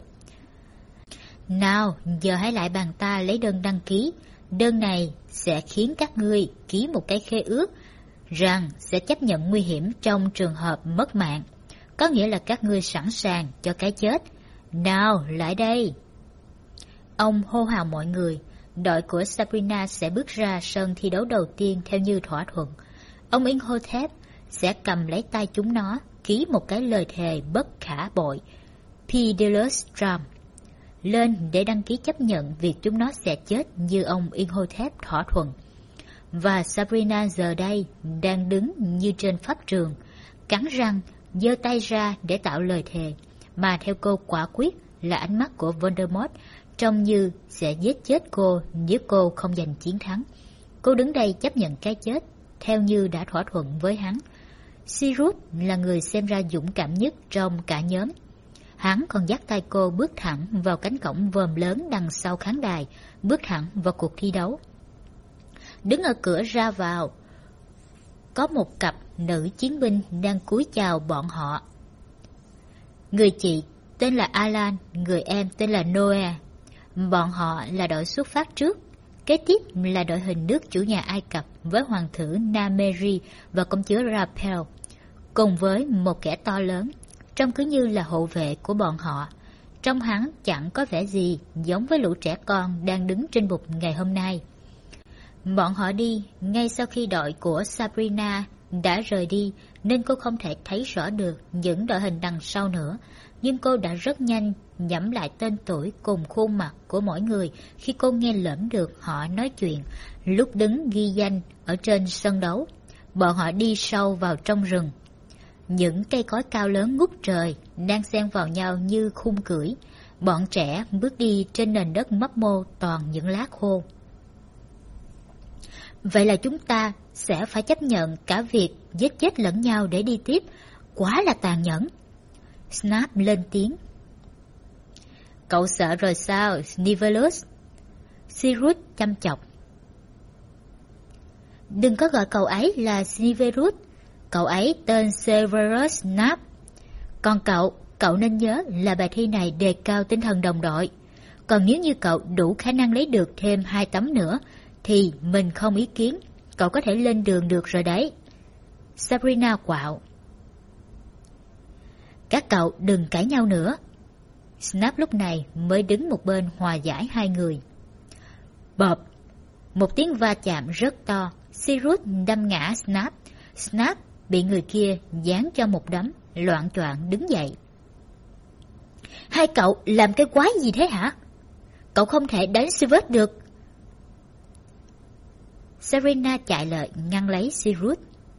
Nào, giờ hãy lại bàn ta lấy đơn đăng ký. Đơn này sẽ khiến các ngươi ký một cái khế ước rằng sẽ chấp nhận nguy hiểm trong trường hợp mất mạng. Có nghĩa là các ngươi sẵn sàng cho cái chết. Nào, lại đây. Ông hô hào mọi người. Đội của Sabrina sẽ bước ra sân thi đấu đầu tiên theo như thỏa thuận. Ông Imhotep sẽ cầm lấy tay chúng nó, ký một cái lời thề bất khả bội, Fidelusram, lên để đăng ký chấp nhận việc chúng nó sẽ chết như ông Imhotep thỏa thuận. Và Sabrina giờ đây đang đứng như trên pháp trường, cắn răng, giơ tay ra để tạo lời thề, mà theo cô quả quyết là ánh mắt của Voldemort trông như sẽ giết chết cô nếu cô không giành chiến thắng. Cô đứng đây chấp nhận cái chết theo như đã thỏa thuận với hắn. Sirius là người xem ra dũng cảm nhất trong cả nhóm. Hắn còn dắt tay cô bước thẳng vào cánh cổng vòm lớn đằng sau khán đài, bước thẳng vào cuộc thi đấu. Đứng ở cửa ra vào, có một cặp nữ chiến binh đang cúi chào bọn họ. Người chị tên là Alan, người em tên là Noe. Bọn họ là đội xuất phát trước. Kế tiếp là đội hình nước chủ nhà Ai Cập với hoàng thử Nameri và công chúa Rapel, cùng với một kẻ to lớn, trông cứ như là hộ vệ của bọn họ. Trông hắn chẳng có vẻ gì giống với lũ trẻ con đang đứng trên bục ngày hôm nay. Bọn họ đi ngay sau khi đội của Sabrina đã rời đi, nên cô không thể thấy rõ được những đội hình đằng sau nữa. Nhưng cô đã rất nhanh nhẩm lại tên tuổi cùng khuôn mặt của mỗi người khi cô nghe lỡm được họ nói chuyện lúc đứng ghi danh ở trên sân đấu. Bọn họ đi sâu vào trong rừng. Những cây cối cao lớn ngút trời đang xen vào nhau như khung cưỡi. Bọn trẻ bước đi trên nền đất mấp mô toàn những lá khô. Vậy là chúng ta sẽ phải chấp nhận cả việc giết chết lẫn nhau để đi tiếp. Quá là tàn nhẫn. Snape lên tiếng. Cậu sợ rồi sao, Snivelus? Sirius chăm chọc. Đừng có gọi cậu ấy là Snivelus. Cậu ấy tên Severus Snape. Còn cậu nên nhớ là bài thi này đề cao tinh thần đồng đội. Còn nếu như cậu đủ khả năng lấy được thêm 2 tấm nữa, thì mình không ý kiến. Cậu có thể lên đường được rồi đấy. Sabrina quạo. Các cậu đừng cãi nhau nữa. Snape lúc này mới đứng một bên hòa giải hai người. Bộp! Một tiếng va chạm rất to. Sirius đâm ngã Snape. Snape bị người kia giáng cho một đấm, loạng choạng đứng dậy. Hai cậu làm cái quái gì thế hả? Cậu không thể đánh Severus được. Serena chạy lại ngăn lấy Sirius.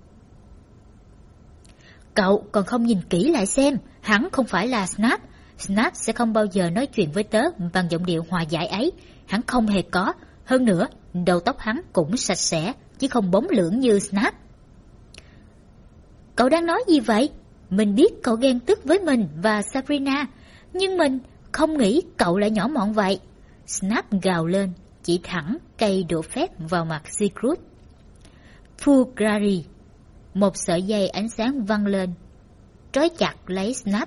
Cậu còn không nhìn kỹ lại xem, hắn không phải là Snape. Snape sẽ không bao giờ nói chuyện với tớ bằng giọng điệu hòa giải ấy. Hắn không hề có. Hơn nữa, đầu tóc hắn cũng sạch sẽ, chứ không bóng lưỡng như Snape. Cậu đang nói gì vậy? Mình biết cậu ghen tức với mình và Sabrina, nhưng mình không nghĩ cậu lại nhỏ mọn vậy. Snape gào lên, chỉ thẳng cây đũa phép vào mặt Sirius. Fugari! Một sợi dây ánh sáng văng lên, trói chặt lấy Snape.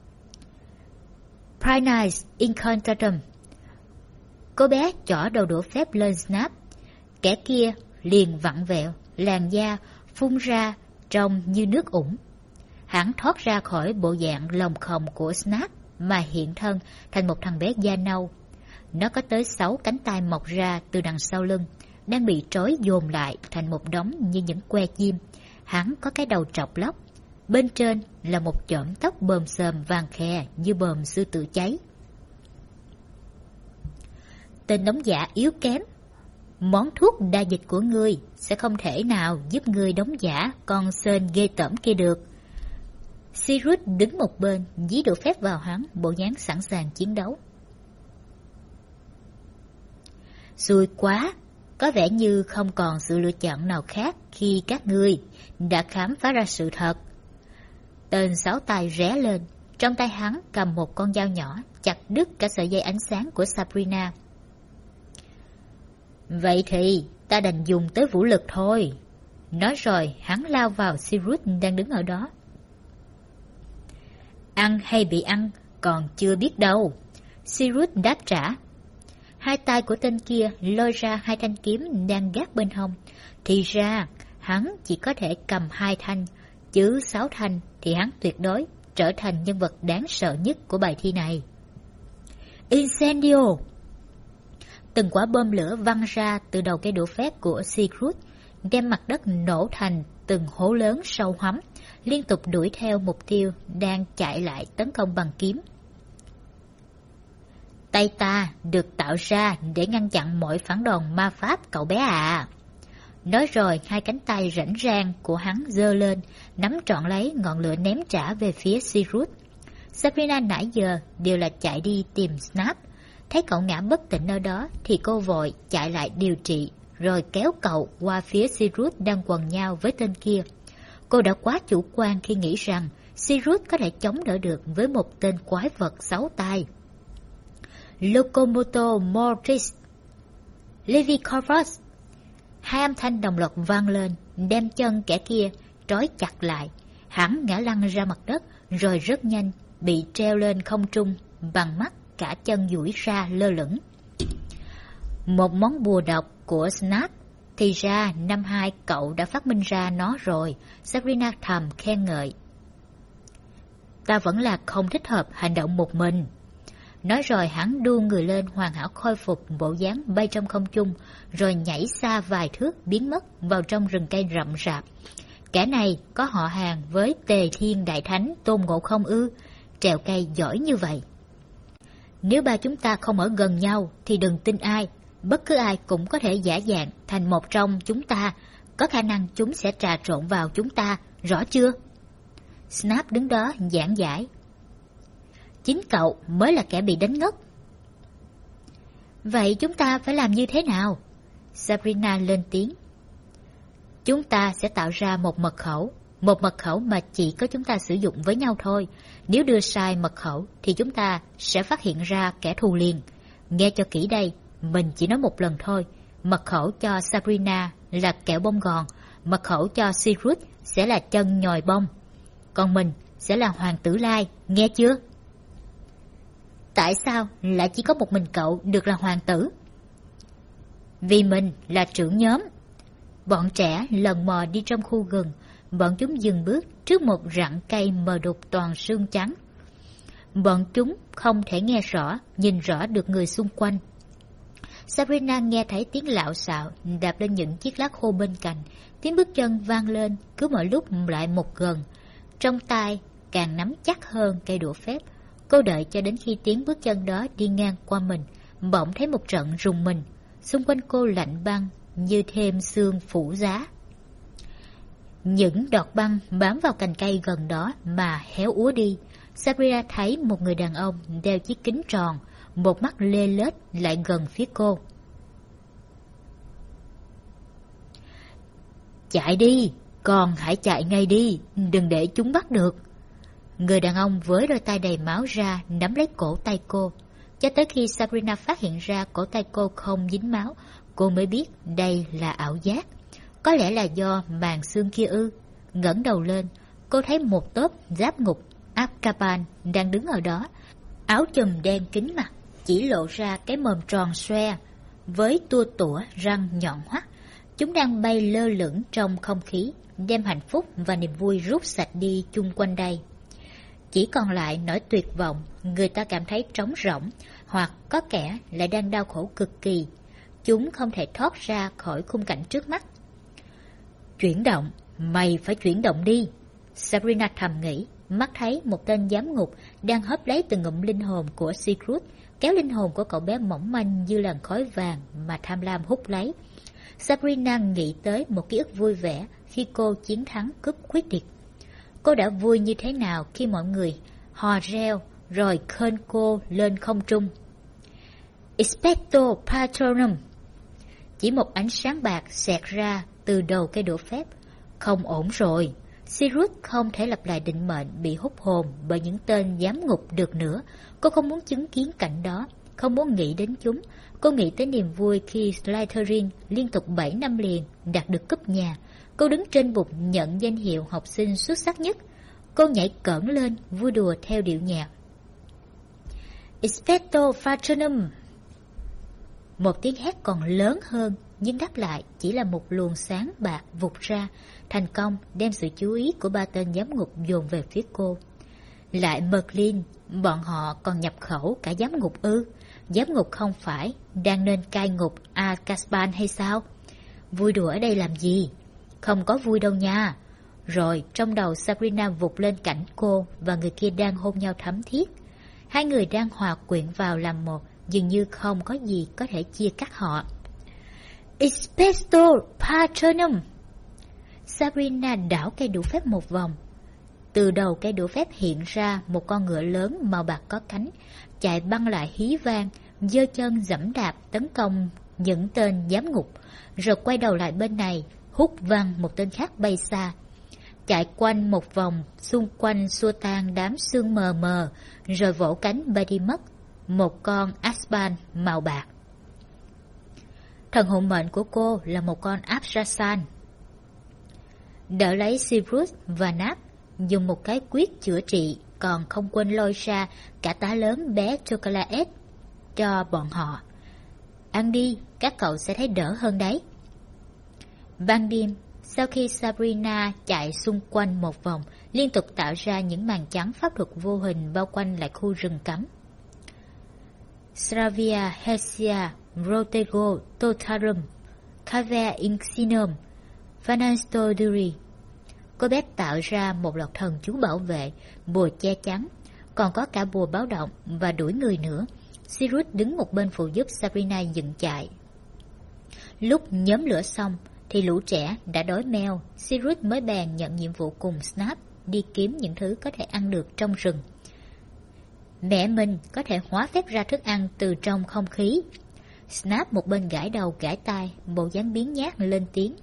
Prinis Incantatum! Cô bé chỏ đầu đũa phép lên Snape. Kẻ kia liền vặn vẹo, làn da phun ra trông như nước ủng. Hắn thoát ra khỏi bộ dạng lồng khồng của Snape mà hiện thân thành một thằng bé da nâu. Nó có tới 6 cánh tay mọc ra từ đằng sau lưng, đang bị trói dồn lại thành một đống như những que chim. Hắn có cái đầu trọc lóc, bên trên là một chõm tóc bờm xờm vàng khè như bờm sư tử cháy. Tên đóng giả yếu kém, món thuốc đa dịch của ngươi sẽ không thể nào giúp ngươi đóng giả con sên ghê tởm kia được. Sirius đứng một bên, dí đũa phép vào hắn, bộ dáng sẵn sàng chiến đấu. Xui quá, có vẻ như không còn sự lựa chọn nào khác khi các ngươi đã khám phá ra sự thật. Tên sáu tay ré lên, trong tay hắn cầm một con dao nhỏ chặt đứt cả sợi dây ánh sáng của Sabrina. Vậy thì ta đành dùng tới vũ lực thôi. Nói rồi hắn lao vào Cyrus đang đứng ở đó. Ăn hay bị ăn còn chưa biết đâu, Cyrus đáp trả. Hai tay của tên kia lôi ra hai thanh kiếm đang gác bên hông. Thì ra hắn chỉ có thể cầm hai thanh, chứ 6 thanh thì hắn tuyệt đối trở thành nhân vật đáng sợ nhất của bài thi này. Incendio! Từng quả bom lửa văng ra từ đầu cây đũa phép của Cyrus, đem mặt đất nổ thành từng hố lớn sâu hoắm, liên tục đuổi theo mục tiêu đang chạy lại tấn công bằng kiếm. Tay ta được tạo ra để ngăn chặn mọi phản đòn ma pháp, cậu bé à. Nói rồi hai cánh tay rảnh rang của hắn giơ lên, nắm trọn lấy ngọn lửa ném trả về phía Cyrus. Sabrina nãy giờ đều là chạy đi tìm Snap. Thấy cậu ngã bất tỉnh ở đó thì cô vội chạy lại điều trị, rồi kéo cậu qua phía Cyrus đang quần nhau với tên kia. Cô đã quá chủ quan khi nghĩ rằng Cyrus có thể chống đỡ được với một tên quái vật 6 tay. Locomotor Mortis, Levi Corvus. Hai âm thanh đồng loạt vang lên, đem chân kẻ kia trói chặt lại. Hắn ngã lăn ra mặt đất, rồi rất nhanh bị treo lên không trung bằng mắt cả chân duỗi ra lơ lửng. Một món bùa độc của Snap. Thì ra năm 2 cậu đã phát minh ra nó rồi, Sabrina thầm khen ngợi. Ta vẫn là không thích hợp hành động một mình. Nói rồi hắn đu người lên hoàn hảo khôi phục bộ dáng bay trong không trung, rồi nhảy xa vài thước biến mất vào trong rừng cây rậm rạp. Kẻ này có họ hàng với Tề Thiên Đại Thánh Tôn Ngộ Không ư? Trèo cây giỏi như vậy. Nếu ba chúng ta không ở gần nhau thì đừng tin ai. Bất cứ ai cũng có thể giả dạng thành một trong chúng ta. Có khả năng chúng sẽ trà trộn vào chúng ta, rõ chưa? Snap đứng đó giảng giải. Chính cậu mới là kẻ bị đánh ngất. Vậy chúng ta phải làm như thế nào? Sabrina lên tiếng. Chúng ta sẽ tạo ra một mật khẩu mà chỉ có chúng ta sử dụng với nhau thôi. Nếu đưa sai mật khẩu thì chúng ta sẽ phát hiện ra kẻ thù liền. Nghe cho kỹ đây, mình chỉ nói một lần thôi. Mật khẩu cho Sabrina là kẹo bông gòn, mật khẩu cho Cyrus sẽ là chân nhồi bông, còn mình sẽ là Hoàng Tử Lai, nghe chưa? Tại sao lại chỉ có một mình cậu được là hoàng tử? Vì mình là trưởng nhóm. Bọn trẻ lần mò đi trong khu rừng. Bọn chúng dừng bước trước một rặng cây mờ đục toàn sương trắng. Bọn chúng không thể nghe rõ, nhìn rõ được người xung quanh. Sabrina nghe thấy tiếng lạo xạo đạp lên những chiếc lá khô bên cạnh. Tiếng bước chân vang lên cứ mỗi lúc lại một gần. Trong tay càng nắm chắc hơn cây đũa phép. Cô đợi cho đến khi tiếng bước chân đó đi ngang qua mình, bỗng thấy một trận rùng mình. Xung quanh cô lạnh băng như thêm sương phủ giá. Những đọt băng bám vào cành cây gần đó mà héo úa đi. Sabrina thấy một người đàn ông đeo chiếc kính tròn, một mắt lê lết lại gần phía cô. Chạy đi, con hãy chạy ngay đi, đừng để chúng bắt được. Người đàn ông với đôi tay đầy máu ra nắm lấy cổ tay cô. Cho tới khi Sabrina phát hiện ra cổ tay cô không dính máu, cô mới biết đây là ảo giác. Có lẽ là do màn xương kia ư. Ngẩng đầu lên, cô thấy một tốp giáp ngục Azkaban đang đứng ở đó. Áo chùm đen kín mặt, chỉ lộ ra cái mồm tròn xoe với tua tủa răng nhọn hoắt. Chúng đang bay lơ lửng trong không khí, đem hạnh phúc và niềm vui rút sạch đi chung quanh đây. Chỉ còn lại nỗi tuyệt vọng, người ta cảm thấy trống rỗng, hoặc có kẻ lại đang đau khổ cực kỳ. Chúng không thể thoát ra khỏi khung cảnh trước mắt. Chuyển động, mày phải chuyển động đi. Sabrina thầm nghĩ, mắt thấy một tên giám ngục đang hớp lấy từng ngụm linh hồn của Cyrus, kéo linh hồn của cậu bé mỏng manh như làn khói vàng mà tham lam hút lấy. Sabrina nghĩ tới một ký ức vui vẻ khi cô chiến thắng cúp quyết định. Cô đã vui như thế nào khi mọi người hò reo rồi khênh cô lên không trung. Expecto Patronum, Chỉ một ánh sáng bạc xẹt ra từ đầu cây đũa phép. Không ổn rồi. Sirius không thể lặp lại định mệnh bị hút hồn bởi những tên giám ngục được nữa. Cô không muốn chứng kiến cảnh đó, không muốn nghĩ đến chúng. Cô nghĩ tới niềm vui khi Slytherin liên tục 7 năm liền đạt được cúp nhà. Cô đứng trên bục nhận danh hiệu học sinh xuất sắc nhất. Cô nhảy cẫng lên, vui đùa theo điệu nhạc. Expecto Patronum. Một tiếng hét còn lớn hơn, nhưng đáp lại chỉ là một luồng sáng bạc vụt ra, thành công đem sự chú ý của ba tên giám ngục dồn về phía cô. Lại Merlin, bọn họ còn nhập khẩu cả giám ngục ư? Giám ngục không phải đang nên cai ngục Azkaban hay sao? Vui đùa ở đây làm gì? Không có vui đâu nha. Rồi trong đầu Sabrina vụt lên cảnh cô và người kia đang hôn nhau thắm thiết. Hai người đang hòa quyện vào làm một, dường như không có gì có thể chia cắt họ. Expecto Patronum. Sabrina đảo cây đũa phép một vòng. Từ đầu cây đũa phép hiện ra một con ngựa lớn màu bạc có cánh, chạy băng lại hí vang, giơ chân giẫm đạp tấn công những tên giám ngục, rồi quay đầu lại bên này, hút văng một tên khác bay xa. Chạy quanh một vòng, xung quanh xua tan đám sương mờ mờ, rồi vỗ cánh bay đi mất, một con Azkaban màu bạc. Thần hộ mệnh của cô là một con Abshasan. Đỡ lấy Sirius và Nap, dùng một cái quyết chữa trị, còn không quên lôi ra cả tá lớn bé chocolate cho bọn họ. Ăn đi, các cậu sẽ thấy đỡ hơn đấy. Ban đêm, sau khi Sabrina chạy xung quanh một vòng, liên tục tạo ra những màn trắng pháp thuật vô hình bao quanh lại khu rừng cấm. Stravia Hesia Rotego Totarum Cave Inxinum Fanasto Duri. Cô bé tạo ra một loạt thần chú bảo vệ, bùa che chắn, còn có cả bùa báo động và đuổi người nữa. Sirius đứng một bên phụ giúp Sabrina dựng chạy. Lúc nhóm lửa xong thì lũ trẻ đã đói meo. Sirius mới bèn nhận nhiệm vụ cùng Snape đi kiếm những thứ có thể ăn được trong rừng. Mẹ mình có thể hóa phép ra thức ăn từ trong không khí. Snape một bên gãi đầu gãi tai, bộ dáng biếng nhác lên tiếng.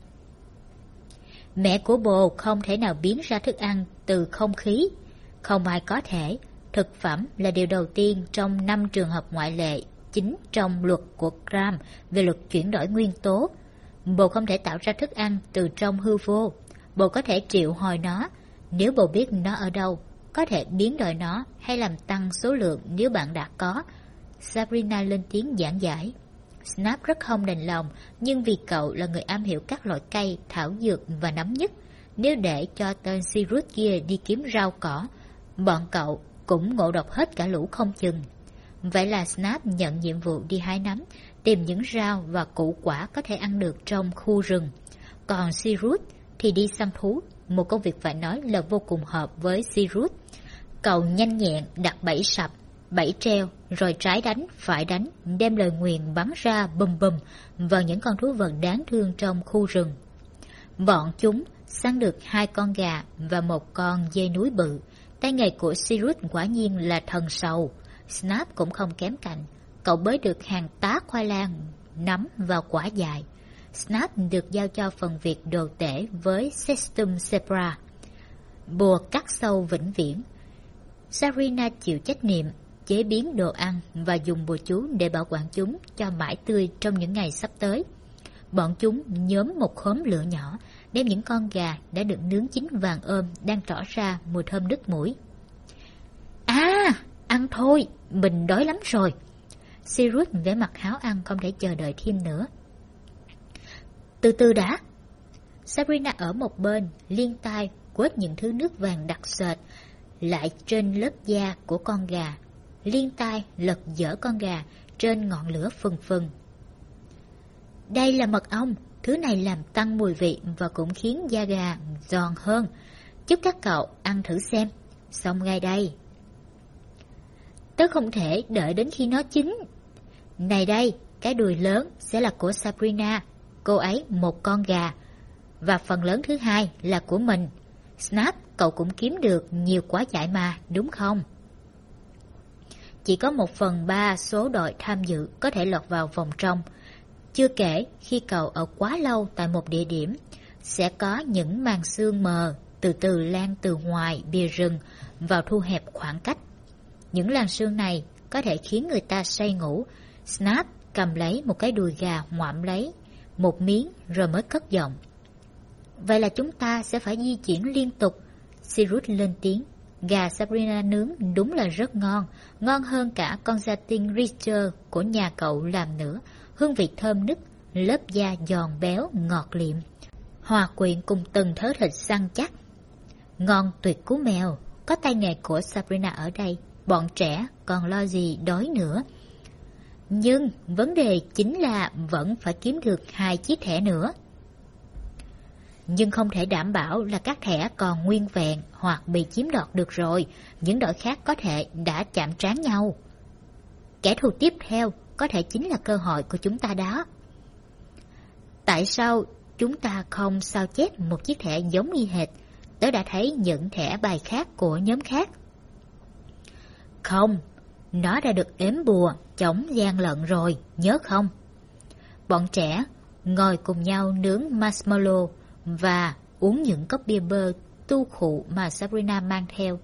Mẹ của bồ không thể nào biến ra thức ăn từ không khí. Không ai có thể. Thực phẩm là điều đầu tiên trong 5 trường hợp ngoại lệ chính trong luật của Cram về luật chuyển đổi nguyên tố. Bồ không thể tạo ra thức ăn từ trong hư vô. Bồ có thể triệu hồi nó nếu bồ biết nó ở đâu, có thể biến đổi nó hay làm tăng số lượng nếu bạn đã có. Sabrina lên tiếng giảng giải. Snape rất không đành lòng, nhưng vì cậu là người am hiểu các loại cây, thảo dược và nấm nhất, nếu để cho tên Sirius kia đi kiếm rau cỏ, bọn cậu cũng ngộ độc hết cả lũ không chừng. Vậy là Snape nhận nhiệm vụ đi hái nấm, tìm những rau và củ quả có thể ăn được trong khu rừng. Còn Sirius thì đi săn thú, một công việc phải nói là vô cùng hợp với Sirius. Cậu nhanh nhẹn đặt bẫy sập, bẫy treo, rồi trái đánh, phải đánh, đem lời nguyền bắn ra bùm bùm vào những con thú vật đáng thương trong khu rừng. Bọn chúng săn được 2 con gà và 1 con dê núi bự. Tay nghề của Sirius quả nhiên là thần sầu. Snape cũng không kém cạnh. Cậu bới được hàng tá khoai lang, nấm và quả dại. Snape được giao cho phần việc đồ tể với Sextum Sebra, bùa cắt sâu vĩnh viễn. Sabrina chịu trách nhiệm chế biến đồ ăn và dùng bùa chú để bảo quản chúng cho mãi tươi trong những ngày sắp tới. Bọn chúng nhóm một khóm lửa nhỏ, đem những con gà đã được nướng chín vàng ôm đang tỏ ra mùi thơm đứt mũi. Ăn thôi, mình đói lắm rồi. Sirius vẻ mặt háo ăn không thể chờ đợi thêm nữa. Từ từ đã. Sabrina ở một bên, liên tai quét những thứ nước vàng đặc sệt lại trên lớp da của con gà, liên tai lật dở con gà trên ngọn lửa phừng phừng. Đây là mật ong, thứ này làm tăng mùi vị và cũng khiến da gà giòn hơn. Chúc các cậu ăn thử xem. Xong ngay đây. Tớ không thể đợi đến khi nó chín. Này đây, cái đùi lớn sẽ là của Sabrina, cô ấy 1 con gà, và phần lớn thứ hai là của mình. Snape, cậu cũng kiếm được nhiều quả dại mà, đúng không? Chỉ có 1/3 số đội tham dự có thể lọt vào vòng trong. Chưa kể, khi cậu ở quá lâu tại một địa điểm, sẽ có những màn sương mờ từ từ lan từ ngoài bìa rừng vào thu hẹp khoảng cách. Những làn sương này có thể khiến người ta say ngủ. Snap cầm lấy một cái đùi gà, ngoạm lấy một miếng rồi mới cất giọng. Vậy là chúng ta sẽ phải di chuyển liên tục. Sirius lên tiếng. Gà Sabrina nướng đúng là rất ngon, ngon hơn cả con Satin Richter của nhà cậu làm nữa. Hương vị thơm nức, lớp da giòn béo ngọt liệm, hòa quyện cùng từng thớ thịt săn chắc. Ngon tuyệt cú mèo, có tay nghề của Sabrina ở đây, bọn trẻ còn lo gì đói nữa. Nhưng vấn đề chính là vẫn phải kiếm được 2 chiếc thẻ nữa. Nhưng không thể đảm bảo là các thẻ còn nguyên vẹn hoặc bị chiếm đoạt được rồi, những đội khác có thể đã chạm trán nhau. Kẻ thù tiếp theo có thể chính là cơ hội của chúng ta đó. Tại sao chúng ta không sao chép một chiếc thẻ giống y hệt? Tớ đã thấy những thẻ bài khác của nhóm khác. Không, nó đã được ếm bùa chống gian lận rồi, nhớ không? Bọn trẻ ngồi cùng nhau nướng marshmallow và uống những cốc bia bơ tu khụ mà Sabrina mang theo.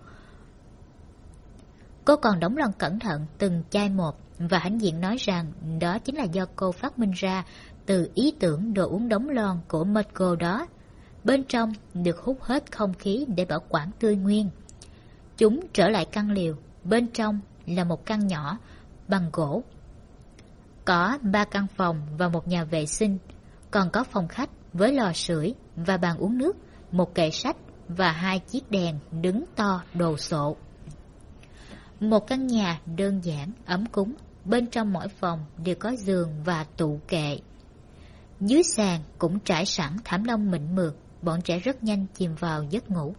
Cô còn đóng lon cẩn thận từng chai một và hãnh diện nói rằng đó chính là do cô phát minh ra từ ý tưởng đồ uống đóng lon của Marco đó. Bên trong được hút hết không khí để bảo quản tươi nguyên. Chúng trở lại căn liều, bên trong là một căn nhỏ bằng gỗ. Có 3 căn phòng và một nhà vệ sinh, còn có phòng khách với lò sưởi và bàn uống nước, một kệ sách và 2 chiếc đèn đứng to đồ sộ. Một căn nhà đơn giản, ấm cúng, bên trong mỗi phòng đều có giường và tủ kệ. Dưới sàn cũng trải sẵn thảm lông mịn mượt, bọn trẻ rất nhanh chìm vào giấc ngủ.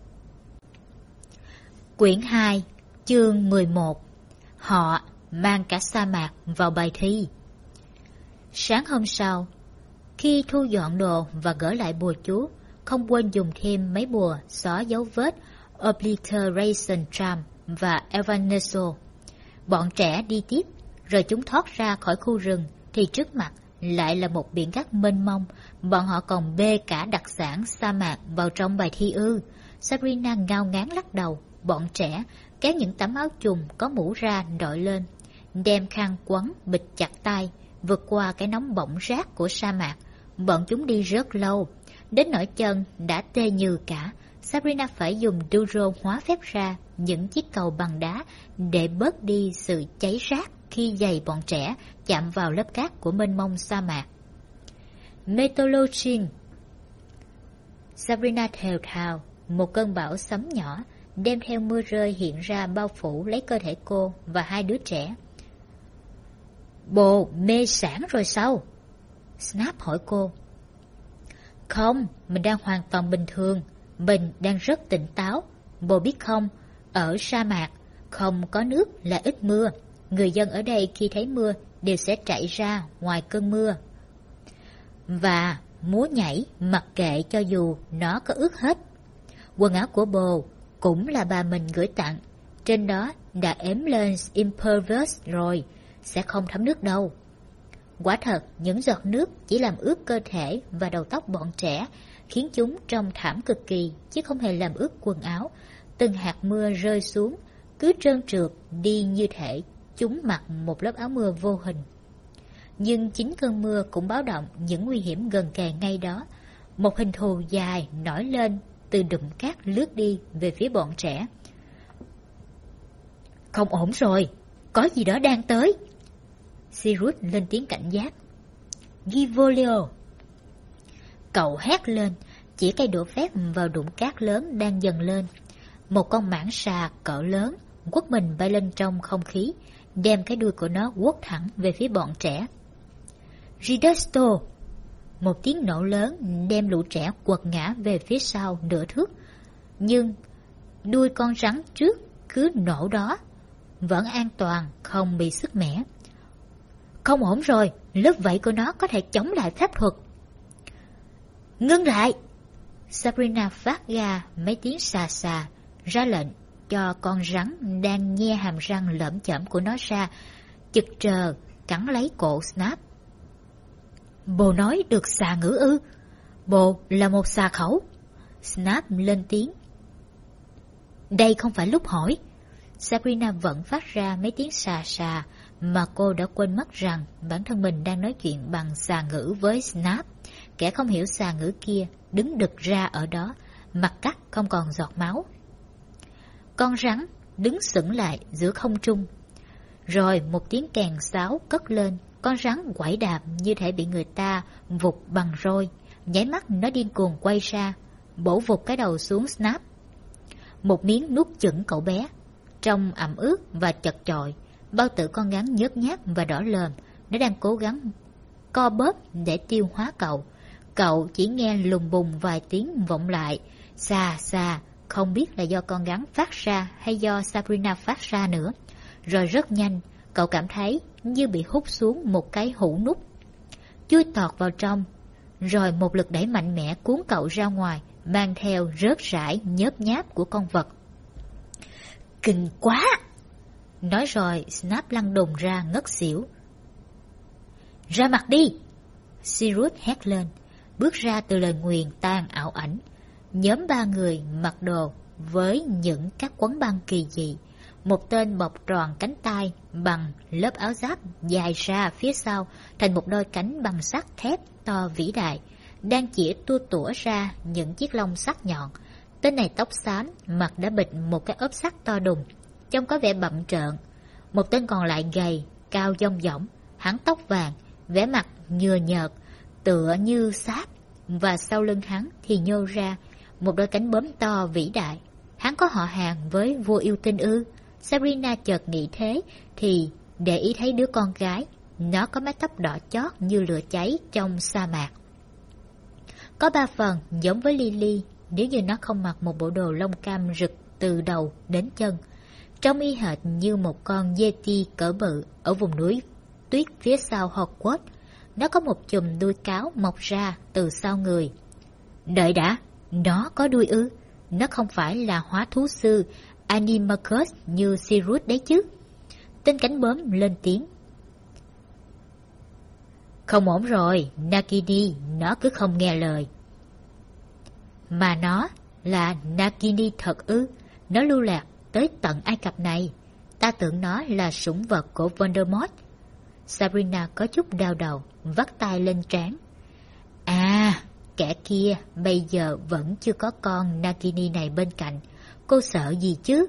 Quyển 2, chương 11. Họ mang cả sa mạc vào bài thi. Sáng hôm sau, khi thu dọn đồ và gỡ lại bùa chú, không quên dùng thêm mấy bùa xóa dấu vết Obliteration Charm và Evanescence. Bọn trẻ đi tiếp, rồi chúng thoát ra khỏi khu rừng thì trước mặt lại là một biển cát mênh mông. Bọn họ còn bê cả đặc sản sa mạc vào trong bài thi ư? Sabrina ngao ngán lắc đầu. Bọn trẻ kéo những tấm áo chùm có mũ ra đội lên, đem khăn quấn bịt chặt tay, vượt qua cái nóng bỏng rát của sa mạc. Bọn chúng đi rất lâu, đến nỗi chân đã tê nhừ cả. Sabrina phải dùng Duro hóa phép ra những chiếc cầu bằng đá để bớt đi sự cháy rát khi giày bọn trẻ chạm vào lớp cát của mênh mông sa mạc. Metolochin. Sabrina thều thào, một cơn bão sấm nhỏ đem theo mưa rơi hiện ra bao phủ lấy cơ thể cô và 2 đứa trẻ. Bồ mê sản rồi sao? Snap hỏi cô. Không, mình đang hoàn toàn bình thường. Mình đang rất tỉnh táo. Bồ biết không, ở sa mạc không có nước là ít mưa. Người dân ở đây khi thấy mưa đều sẽ chạy ra ngoài cơn mưa và múa nhảy mặc kệ cho dù nó có ướt hết. Quần áo của bồ cũng là bà mình gửi tặng, trên đó đã ếm lên Impervious rồi, sẽ không thấm nước đâu. Quả thật, những giọt nước chỉ làm ướt cơ thể và đầu tóc bọn trẻ, khiến chúng trông thảm cực kỳ, chứ không hề làm ướt quần áo. Từng hạt mưa rơi xuống, cứ trơn trượt đi như thể chúng mặc một lớp áo mưa vô hình. Nhưng chính cơn mưa cũng báo động những nguy hiểm gần kề ngay đó. Một hình thù dài nổi lên từ đụm cát lướt đi về phía bọn trẻ. Không ổn rồi, có gì đó đang tới. Sirius lên tiếng cảnh giác. Givolio. Cậu hét lên, chỉ cây đũa phép vào đụm cát lớn đang dần lên. Một con mãng xà cỡ lớn quất mình bay lên trong không khí, đem cái đuôi của nó quất thẳng về phía bọn trẻ. Ridesto. Một tiếng nổ lớn đem lũ trẻ quật ngã về phía sau nửa thước. Nhưng đuôi con rắn trước cứ nổ đó vẫn an toàn, không bị sứt mẻ. Không ổn rồi, lớp vảy của nó có thể chống lại pháp thuật. Ngưng lại! Sabrina phát ra mấy tiếng xà xà, ra lệnh cho con rắn đang nhe hàm răng lởm chởm của nó ra, chực chờ cắn lấy cổ Snap. Bồ nói được xà ngữ ư? Bồ là một xà khẩu. Snap lên tiếng. Đây không phải lúc hỏi. Sabrina vẫn phát ra mấy tiếng xà xà mà cô đã quên mất rằng bản thân mình đang nói chuyện bằng xà ngữ với Snap. Kẻ không hiểu xà ngữ kia đứng đực ra ở đó, mặt cắt không còn giọt máu. Con rắn đứng sững lại giữa không trung. Rồi một tiếng kèn sáo cất lên, con rắn quẩy đạp như thể bị người ta vụt bằng roi. Nháy mắt nó điên cuồng quay ra, bổ vụt cái đầu xuống Snap. Một miếng nuốt chửng cậu bé. Trông ẩm ướt và chật chội, bao tử con rắn nhớt nhát và đỏ lờm. Nó đang cố gắng co bóp để tiêu hóa cậu. Cậu chỉ nghe lùng bùng vài tiếng vọng lại. Xà xà, không biết là do con rắn phát ra hay do Sabrina phát ra nữa. Rồi rất nhanh, cậu cảm thấy như bị hút xuống một cái hũ nút, chui tọt vào trong. Rồi một lực đẩy mạnh mẽ cuốn cậu ra ngoài, mang theo rớt rải nhớp nháp của con vật. Kinh quá! Nói rồi Snap lăn đùng ra ngất xỉu. Ra mặt đi! Sirius hét lên, bước ra từ lời nguyền tan ảo ảnh. Nhóm 3 người mặc đồ với những các quấn băng kỳ dị. Một tên bọc tròn cánh tay bằng lớp áo giáp dài ra phía sau thành một đôi cánh bằng sắt thép to vĩ đại, đang chĩa tua tủa ra những chiếc lông sắc nhọn. Tên này tóc xám, mặt đã bịt một cái ốp sắt to đùng, trông có vẻ bặm trợn. Một tên còn lại gầy, cao dong dỏng, hắn tóc vàng, vẻ mặt nhừa nhợt, tựa như sáp, và sau lưng hắn thì nhô ra một đôi cánh bướm to vĩ đại. Hắn có họ hàng với vua yêu tinh ư? Sabrina chợt nghĩ thế thì để ý thấy đứa con gái. Nó có mái tóc đỏ chót như lửa cháy trong sa mạc. Có 3 phần giống với Lily nếu như nó không mặc một bộ đồ lông cam rực từ đầu đến chân. Trông y hệt như một con Yeti cỡ bự ở vùng núi tuyết phía sau Hogwarts. Nó có một chùm đuôi cáo mọc ra từ sau người. Đợi đã, nó có đuôi ư? Nó không phải là hóa thú sư Animachus như Sirius đấy chứ? Tên cánh bướm lên tiếng. Không ổn rồi, Nagini, nó cứ không nghe lời. Mà nó là Nagini thật ư? Nó lưu lạc tới tận Ai Cập này. Ta tưởng nó là sủng vật của Voldemort. Sabrina có chút đau đầu, vắt tay lên trán. À, kẻ kia bây giờ vẫn chưa có con Nagini này bên cạnh. Cô sợ gì chứ?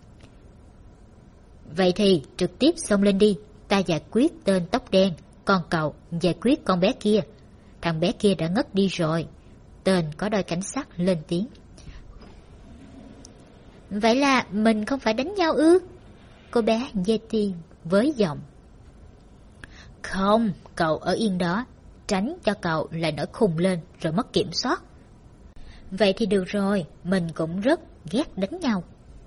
Vậy thì trực tiếp xông lên đi. Ta giải quyết tên tóc đen, còn cậu giải quyết con bé kia. Thằng bé kia đã ngất đi rồi. Tên có đôi cánh sắt lên tiếng. Vậy là mình không phải đánh nhau ư? Cô bé Yeti với giọng. Không, cậu ở yên đó. Tránh cho cậu lại nổi khùng lên rồi mất kiểm soát. Vậy thì được rồi, mình cũng rất ghét đánh nhau.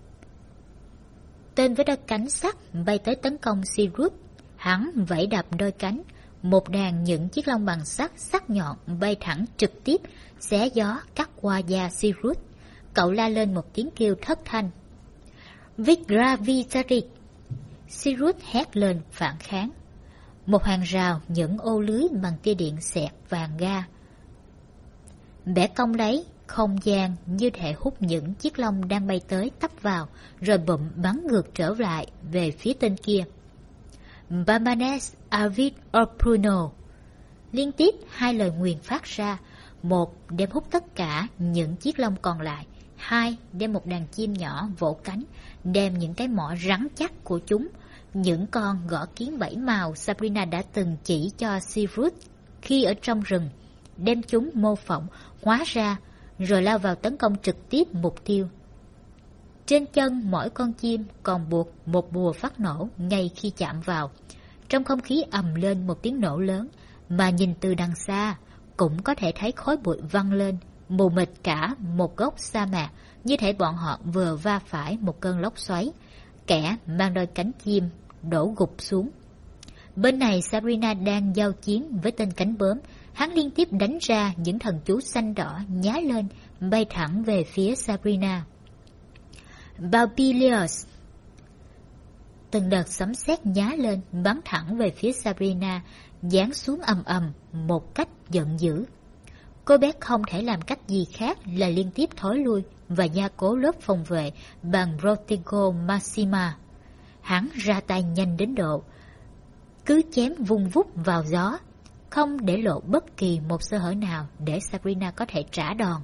Tên với đôi cánh sắt bay tới tấn công Sirius. Hắn vẫy đạp đôi cánh. Một đàn những chiếc lông bằng sắt sắc nhọn bay thẳng trực tiếp, xé gió cắt qua da Sirius. Cậu la lên một tiếng kêu thất thanh. Vigravitari! Sirius hét lên phản kháng. Một hàng rào những ô lưới bằng tia điện xẹt vàng ga bẻ cong lấy không gian như thể hút những chiếc lông đang bay tới tấp vào, rồi bụm bắn ngược trở lại về phía tên kia. Bamanes Avid Opruno. Liên tiếp 2 lời nguyền phát ra. 1 đem hút tất cả những chiếc lông còn lại. 2 đem một đàn chim nhỏ vỗ cánh, đem những cái mỏ rắn chắc của chúng, những con gõ kiến 7 màu Sabrina đã từng chỉ cho Sirius khi ở trong rừng, đem chúng mô phỏng, hóa ra, rồi lao vào tấn công trực tiếp mục tiêu. Trên chân mỗi con chim còn buộc một bùa phát nổ ngay khi chạm vào. Trong không khí ầm lên một tiếng nổ lớn, mà nhìn từ đằng xa cũng có thể thấy khói bụi văng lên, mù mịt cả một góc sa mạc, như thể bọn họ vừa va phải một cơn lốc xoáy. Kẻ mang đôi cánh chim đổ gục xuống. Bên này Sabrina đang giao chiến với tên cánh bướm. Hắn liên tiếp đánh ra những thần chú xanh đỏ nhá lên, bay thẳng về phía Sabrina. Baubilius. từng đợt sấm sét nhá lên, bắn thẳng về phía Sabrina, giáng xuống ầm ầm một cách giận dữ. Cô bé không thể làm cách gì khác là liên tiếp thối lui và gia cố lớp phòng vệ bằng Rotigo Maxima. Hắn ra tay nhanh đến độ cứ chém vung vút vào gió, không để lộ bất kỳ một sơ hở nào để Sabrina có thể trả đòn.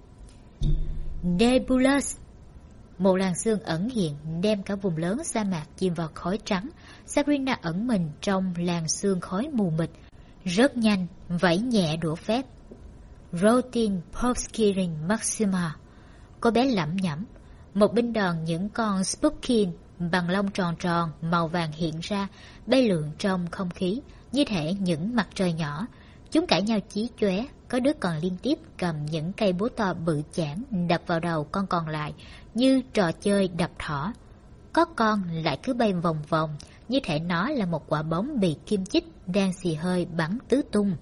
Nebulous! Một làn sương ẩn hiện đem cả vùng lớn sa mạc chìm vào khói trắng. Sabrina ẩn mình trong làn sương khói mù mịt, rất nhanh vẫy nhẹ đũa phép. Rotin Povskirin Maxima. Cô bé lẩm nhẩm. Một binh đoàn những con Spookin bằng lông tròn tròn màu vàng hiện ra, bay lượn trong không khí như thể những mặt trời nhỏ. Chúng cãi nhau chí chóe, có đứa còn liên tiếp cầm những cây búa to bự chảng đập vào đầu con còn lại như trò chơi đập thỏ. Có con lại cứ bay vòng vòng như thể nó là một quả bóng bị kim chích đang xì hơi bắn tứ tung.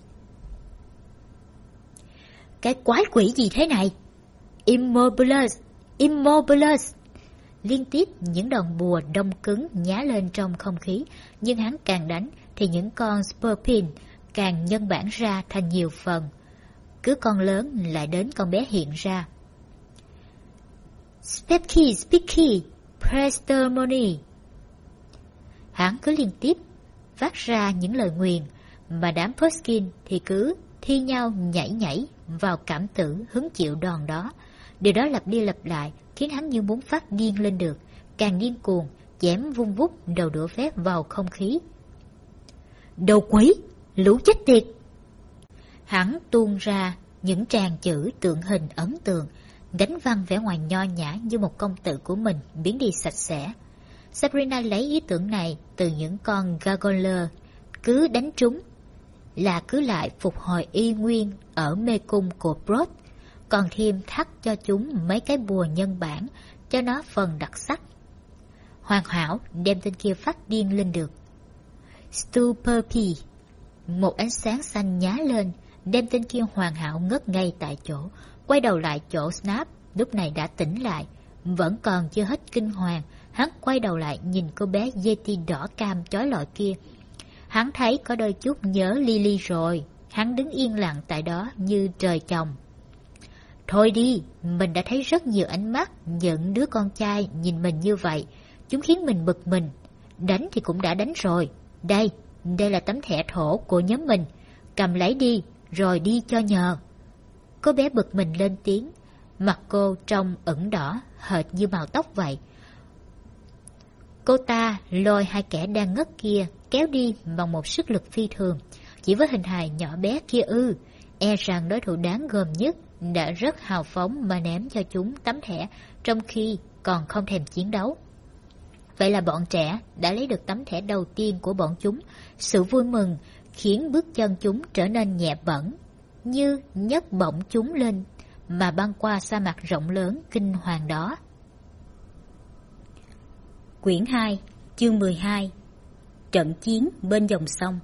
Cái quái quỷ gì thế này? Immobilus! Immobilus! Liên tiếp những đòn bùa đông cứng nhá lên trong không khí, nhưng hắn càng đánh thì những con Spurpin càng nhân bản ra thành nhiều phần. Cứ con lớn lại đến con bé hiện ra. Specky, Specky, Prestemony. Hắn cứ liên tiếp phát ra những lời nguyền, mà đám Poskin thì cứ thi nhau nhảy nhảy vào cảm tử hứng chịu đòn đó. Điều đó lặp đi lặp lại khiến hắn như muốn phát điên lên được, càng điên cuồng chém vung vút đầu đũa phép vào không khí. Đồ quỷ, lũ chết tiệt! Hắn tuôn ra những tràng chữ tượng hình ấn tượng, đánh văng vẻ ngoài nho nhã như một công tử của mình biến đi sạch sẽ. Sabrina lấy ý tưởng này từ những con gargoyle, cứ đánh trúng là cứ lại phục hồi y nguyên ở mê cung của Brod, còn thêm thắt cho chúng mấy cái bùa nhân bản cho nó phần đặc sắc. Hoàn hảo đem tên kia phát điên lên được. Stupefy. Một ánh sáng xanh nhá lên, đem tên kia hoàn hảo ngất ngay tại chỗ. Quay đầu lại chỗ Snap, lúc này đã tỉnh lại, vẫn còn chưa hết kinh hoàng. Hắn quay đầu lại nhìn cô bé Yeti đỏ cam chói lọi kia. Hắn thấy có đôi chút nhớ Lily rồi. Hắn đứng yên lặng tại đó như trời chồng. Thôi đi, mình đã thấy rất nhiều ánh mắt những đứa con trai nhìn mình như vậy. Chúng khiến mình bực mình. Đánh thì cũng đã đánh rồi. Đây là tấm thẻ thổ của nhóm mình. Cầm lấy đi, rồi đi cho nhờ. Cô bé bực mình lên tiếng. Mặt cô trông ửng đỏ, hệt như màu tóc vậy. Cô ta lôi hai kẻ đang ngất kia kéo đi bằng một sức lực phi thường. Chỉ với hình hài nhỏ bé kia e rằng đối thủ đáng gờm nhất đã rất hào phóng mà ném cho chúng tấm thẻ trong khi còn không thèm chiến đấu. Vậy là bọn trẻ đã lấy được tấm thẻ đầu tiên của bọn chúng. Sự vui mừng khiến bước chân chúng trở nên nhẹ bẫng, như nhấc bổng chúng lên mà băng qua sa mạc rộng lớn kinh hoàng đó. Quyển 2, chương 12. Trận chiến bên dòng sông.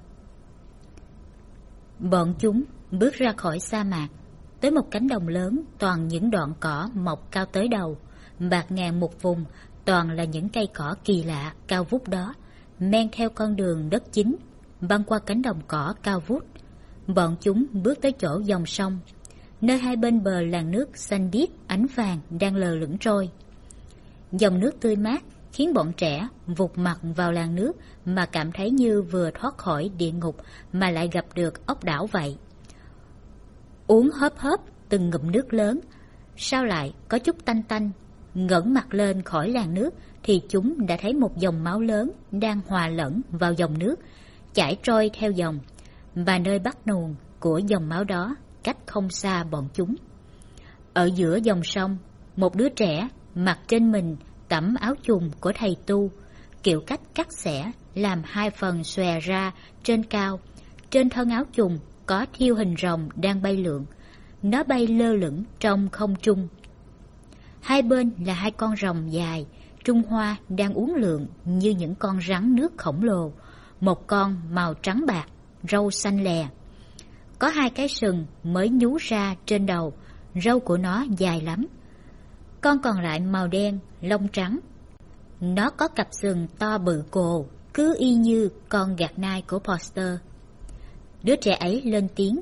Bọn chúng bước ra khỏi sa mạc, tới một cánh đồng lớn toàn những đoạn cỏ mọc cao tới đầu, bạt ngàn một vùng, toàn là những cây cỏ kỳ lạ cao vút đó, men theo con đường đất chính, băng qua cánh đồng cỏ cao vút. Bọn chúng bước tới chỗ dòng sông, nơi hai bên bờ làn nước xanh biếc ánh vàng đang lờ lững trôi. Dòng nước tươi mát khiến bọn trẻ vụt mặt vào làn nước mà cảm thấy như vừa thoát khỏi địa ngục mà lại gặp được ốc đảo vậy. Uống hớp hớp từng ngụm nước lớn, sao lại có chút tanh tanh. Ngẩng mặt lên khỏi làn nước thì chúng đã thấy một dòng máu lớn đang hòa lẫn vào dòng nước, chảy trôi theo dòng, và nơi bắt nguồn của dòng máu đó cách không xa bọn chúng. Ở giữa dòng sông, một đứa trẻ mặc trên mình tẩm áo chùm của thầy tu, kiểu cách cắt xẻ làm hai phần xòe ra trên cao. Trên thân áo chùm có thiêu hình rồng đang bay lượn, nó bay lơ lửng trong không trung. Hai bên là hai con rồng dài, Trung Hoa đang uốn lượn như những con rắn nước khổng lồ. Một con màu trắng bạc, râu xanh lè. Có hai cái sừng mới nhú ra trên đầu, râu của nó dài lắm. Con còn lại màu đen, lông trắng. Nó có cặp sừng to bự cồ, cứ y như con gạt nai của Poster. Đứa trẻ ấy lên tiếng.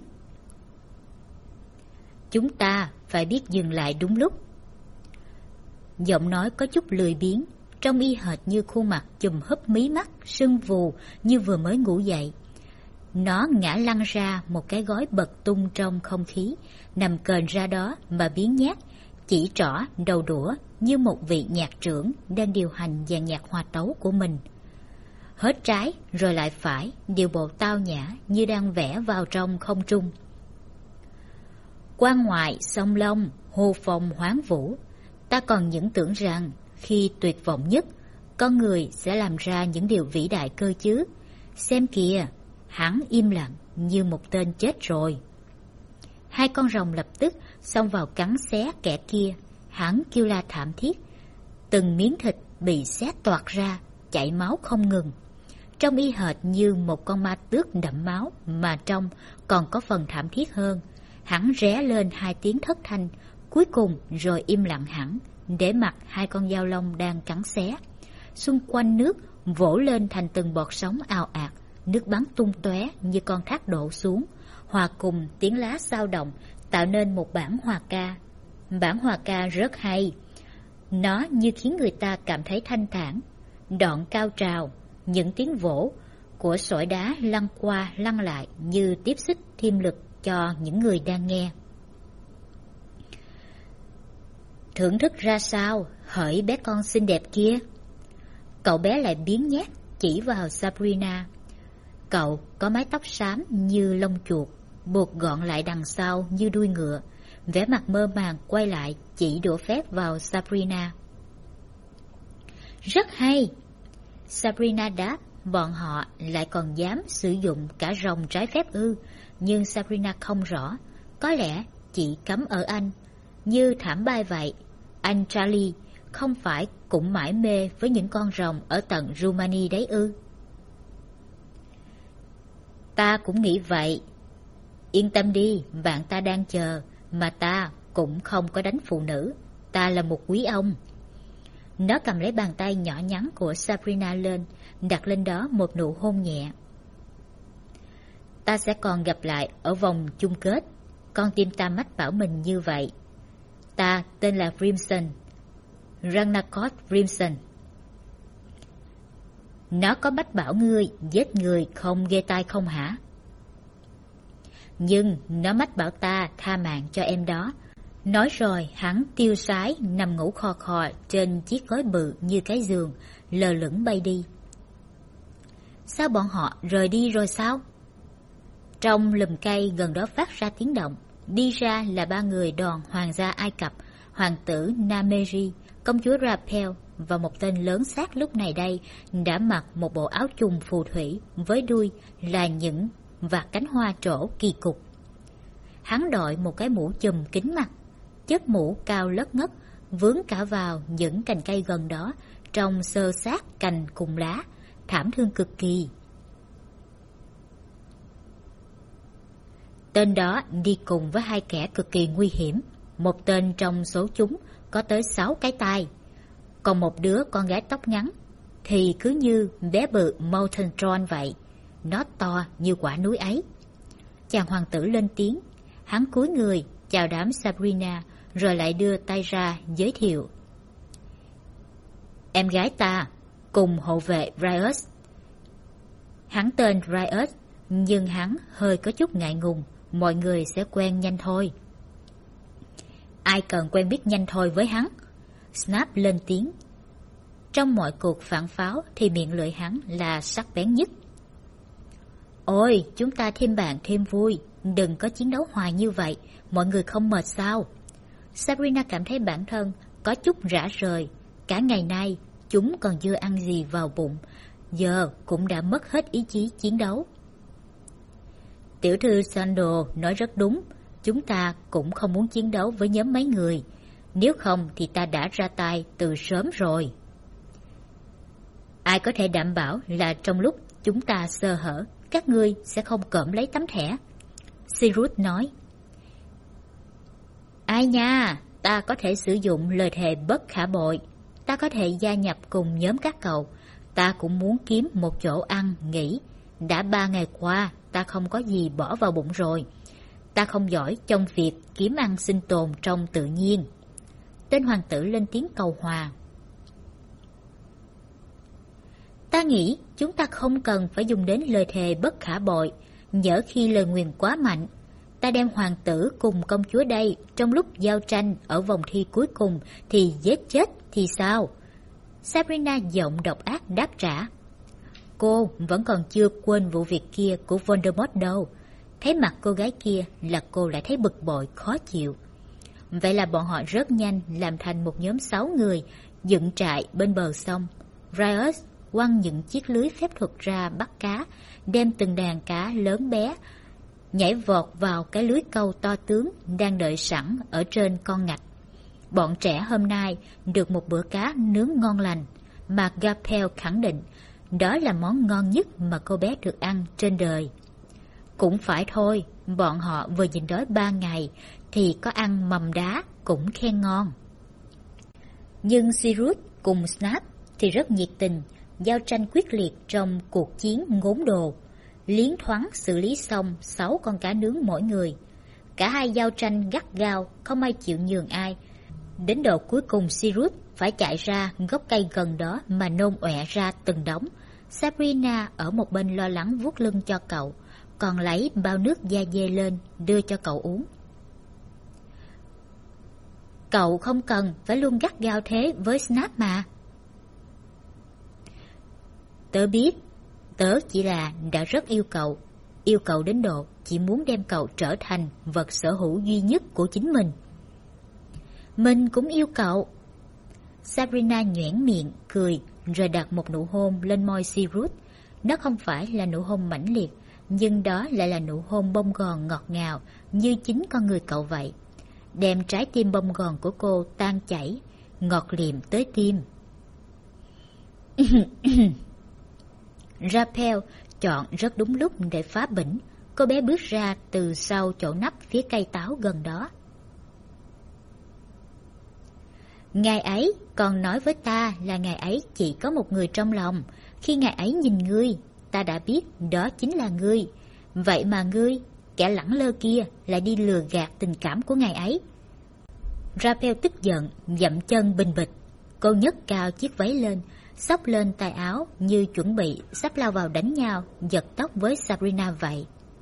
Chúng ta phải biết dừng lại đúng lúc. Giọng nói có chút lười biếng, trông y hệt như khuôn mặt chùm húp mí mắt, sưng vù như vừa mới ngủ dậy. Nó ngã lăn ra một cái gói bật tung trong không khí, nằm kềnh ra đó mà biếng nhác, chỉ trỏ đầu đũa như một vị nhạc trưởng đang điều hành dàn nhạc hòa tấu của mình. Hết trái rồi lại phải, điều bộ tao nhã như đang vẽ vào trong không trung. Quan ngoại sông Long, hô phong hoáng vũ, ta còn những tưởng rằng khi tuyệt vọng nhất, con người sẽ làm ra những điều vĩ đại cơ chứ. Xem kìa, hắn im lặng như một tên chết rồi. Hai con rồng lập tức xông vào cắn xé kẻ kia. Hắn kêu la thảm thiết, từng miếng thịt bị xé toạc ra, chảy máu không ngừng. Trông y hệt như một con ma tước đẫm máu, mà trong còn có phần thảm thiết hơn. Hắn ré lên hai tiếng thất thanh, cuối cùng rồi im lặng hẳn, để mặc hai con dao long đang cắn xé. Xung quanh nước vỗ lên thành từng bọt sóng ào ạt, nước bắn tung tóe như con thác đổ xuống, hòa cùng tiếng lá xao động tạo nên một bản hòa ca. Bản hòa ca rất hay, nó như khiến người ta cảm thấy thanh thản. Đoạn cao trào, những tiếng vỗ của sỏi đá lăn qua lăn lại như tiếp sức thêm lực cho những người đang nghe. Thưởng thức ra sao, hỡi bé con xinh đẹp kia? Cậu bé lại biếng nhác chỉ vào Sabrina. Cậu có mái tóc xám như lông chuột, buộc gọn lại đằng sau như đuôi ngựa. Vẻ mặt mơ màng quay lại chỉ đũa phép vào Sabrina. Rất hay, Sabrina đáp. Bọn họ lại còn dám sử dụng cả rồng trái phép ư? Nhưng Sabrina không rõ, có lẽ chỉ cấm ở Anh. Như thảm bay vậy, anh Charlie không phải cũng mải mê với những con rồng ở tận Rumani đấy ư? Ta cũng nghĩ vậy. Yên tâm đi, bạn ta đang chờ, mà ta cũng không có đánh phụ nữ. Ta là một quý ông. Nó cầm lấy bàn tay nhỏ nhắn của Sabrina lên, đặt lên đó một nụ hôn nhẹ. Ta sẽ còn gặp lại ở vòng chung kết. Con tim ta mách bảo mình như vậy. Ta tên là Crimson, Ragnarok Crimson. Nó có mách bảo ngươi giết người không ghê tai không hả? Nhưng nó mách bảo ta tha mạng cho em đó. Nói rồi hắn tiêu sái nằm ngủ khò khò trên chiếc gối bự như cái giường, lờ lửng bay đi. Sao bọn họ rời đi rồi sao? Trong lùm cây gần đó phát ra tiếng động. Đi ra là ba người đoàn hoàng gia Ai Cập, hoàng tử Nameri, công chúa Rapel và một tên lớn xác lúc này đây đã mặc một bộ áo chùng phù thủy với đuôi là những vạt cánh hoa trổ kỳ cục. Hắn đội một cái mũ chùm kín mặt, chiếc mũ cao lất ngất vướng cả vào những cành cây gần đó, trông xơ xác cành cùng lá, thảm thương cực kỳ. Tên đó đi cùng với hai kẻ cực kỳ nguy hiểm. Một tên trong số chúng có tới 6 cái tai, còn một đứa con gái tóc ngắn thì cứ như bé bự Mountain Tron vậy. Nó to như quả núi ấy. Chàng hoàng tử lên tiếng. Hắn cúi người chào đám Sabrina, rồi lại đưa tay ra giới thiệu. Em gái ta cùng hộ vệ Riot. Hắn tên Riot, nhưng hắn hơi có chút ngại ngùng. Mọi người sẽ quen nhanh thôi. Ai cần quen biết nhanh thôi với hắn? Snap lên tiếng. Trong mọi cuộc phản pháo thì miệng lưỡi hắn là sắc bén nhất. Ôi, chúng ta thêm bạn thêm vui. Đừng có chiến đấu hoài như vậy. Mọi người không mệt sao? Sabrina cảm thấy bản thân có chút rã rời. Cả ngày nay chúng còn chưa ăn gì vào bụng, giờ cũng đã mất hết ý chí chiến đấu. Tiểu thư Sandal nói rất đúng. Chúng ta cũng không muốn chiến đấu với nhóm mấy người. Nếu không thì ta đã ra tay từ sớm rồi. Ai có thể đảm bảo là trong lúc chúng ta sơ hở, các ngươi sẽ không cộm lấy tấm thẻ? Cyrus nói. Ai nha, ta có thể sử dụng lời thề bất khả bội. ta có thể gia nhập cùng nhóm các cậu. Ta cũng muốn kiếm một chỗ ăn, nghỉ. Đã 3 ngày qua, ta không có gì bỏ vào bụng rồi. Ta không giỏi trong việc kiếm ăn sinh tồn trong tự nhiên. Tên hoàng tử lên tiếng cầu hòa. Ta nghĩ chúng ta không cần phải dùng đến lời thề bất khả bội, nhỡ khi lời nguyền quá mạnh. Ta đem hoàng tử cùng công chúa đây trong lúc giao tranh ở vòng thi cuối cùng thì giết chết thì sao? Sabrina giọng độc ác đáp trả. Cô vẫn còn chưa quên vụ việc kia của Voldemort đâu. Thấy mặt cô gái kia là cô lại thấy bực bội, khó chịu. Vậy là bọn họ rất nhanh làm thành một nhóm 6 người, dựng trại bên bờ sông. Riot quăng những chiếc lưới phép thuật ra bắt cá, đem từng đàn cá lớn bé nhảy vọt vào cái lưới câu to tướng đang đợi sẵn ở trên con ngạch. Bọn trẻ hôm nay được một bữa cá nướng ngon lành, mà Gapel khẳng định đó là món ngon nhất mà cô bé được ăn trên đời. Cũng phải thôi, bọn họ vừa nhịn đói 3 ngày thì có ăn mầm đá cũng khen ngon. Nhưng Sirius cùng Snape thì rất nhiệt tình, giao tranh quyết liệt trong cuộc chiến ngốn đồ. Liến thoáng xử lý xong 6 con cá nướng mỗi người. Cả hai giao tranh gắt gao, không ai chịu nhường ai. Đến độ cuối cùng Sirius phải chạy ra gốc cây gần đó mà nôn ọe ra từng đống. Sabrina ở một bên lo lắng vuốt lưng cho cậu, còn lấy bao nước da dê lên đưa cho cậu uống. Cậu không cần phải luôn gắt gao thế với Snape mà. Tớ biết, tớ chỉ là đã rất yêu cậu đến độ chỉ muốn đem cậu trở thành vật sở hữu duy nhất của chính mình. Mình cũng yêu cậu. Sabrina nhoẻn miệng, cười, rồi đặt một nụ hôn lên môi Sirius. Nó không phải là nụ hôn mãnh liệt, nhưng đó lại là nụ hôn bông gòn ngọt ngào như chính con người cậu vậy. Đem trái tim bông gòn của cô tan chảy, ngọt liệm tới tim. Raphael chọn rất đúng lúc để phá bỉnh. Cô bé bước ra từ sau chỗ nắp phía cây táo gần đó. Ngày ấy còn nói với ta là ngày ấy chỉ có một người trong lòng. Khi ngày ấy nhìn ngươi, ta đã biết đó chính là ngươi. Vậy mà ngươi, kẻ lẳng lơ kia, lại đi lừa gạt tình cảm của ngày ấy. Raphael tức giận, dậm chân bình bịch. Cô nhấc cao chiếc váy lên, xốc lên tay áo như chuẩn bị sắp lao vào đánh nhau, giật tóc với Sabrina vậy.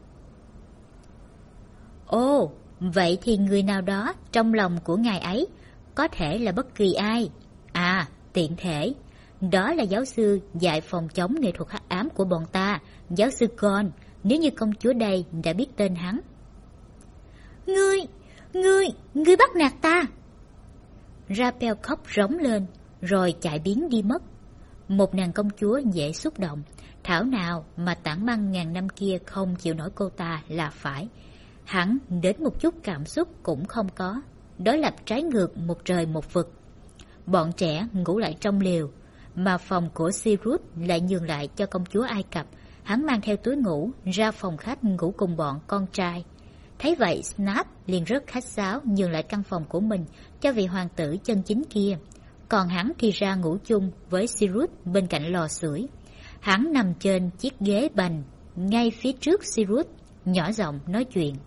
Ồ, vậy thì người nào đó trong lòng của ngài ấy có thể là bất kỳ ai. À, tiện thể, đó là giáo sư dạy phòng chống nghệ thuật hắc ám của bọn ta, giáo sư Gon, nếu như công chúa đây đã biết tên hắn. Ngươi bắt nạt ta! Raphael khóc rống lên, rồi chạy biến đi mất. Một nàng công chúa dễ xúc động, thảo nào mà tảng băng ngàn năm kia không chịu nổi cô ta là phải. Hắn đến một chút cảm xúc cũng không có, đối lập trái ngược một trời một vực. Bọn trẻ ngủ lại trong lều, mà phòng của Sirius lại nhường lại cho công chúa Ai Cập. Hắn mang theo túi ngủ ra phòng khách ngủ cùng bọn con trai. Thấy vậy, Snape liền rất khách sáo nhường lại căn phòng của mình cho vị hoàng tử chân chính kia. Còn hắn thì ra ngủ chung với Sirius bên cạnh lò sưởi. Hắn nằm trên chiếc ghế bành ngay phía trước Sirius, nhỏ giọng nói chuyện.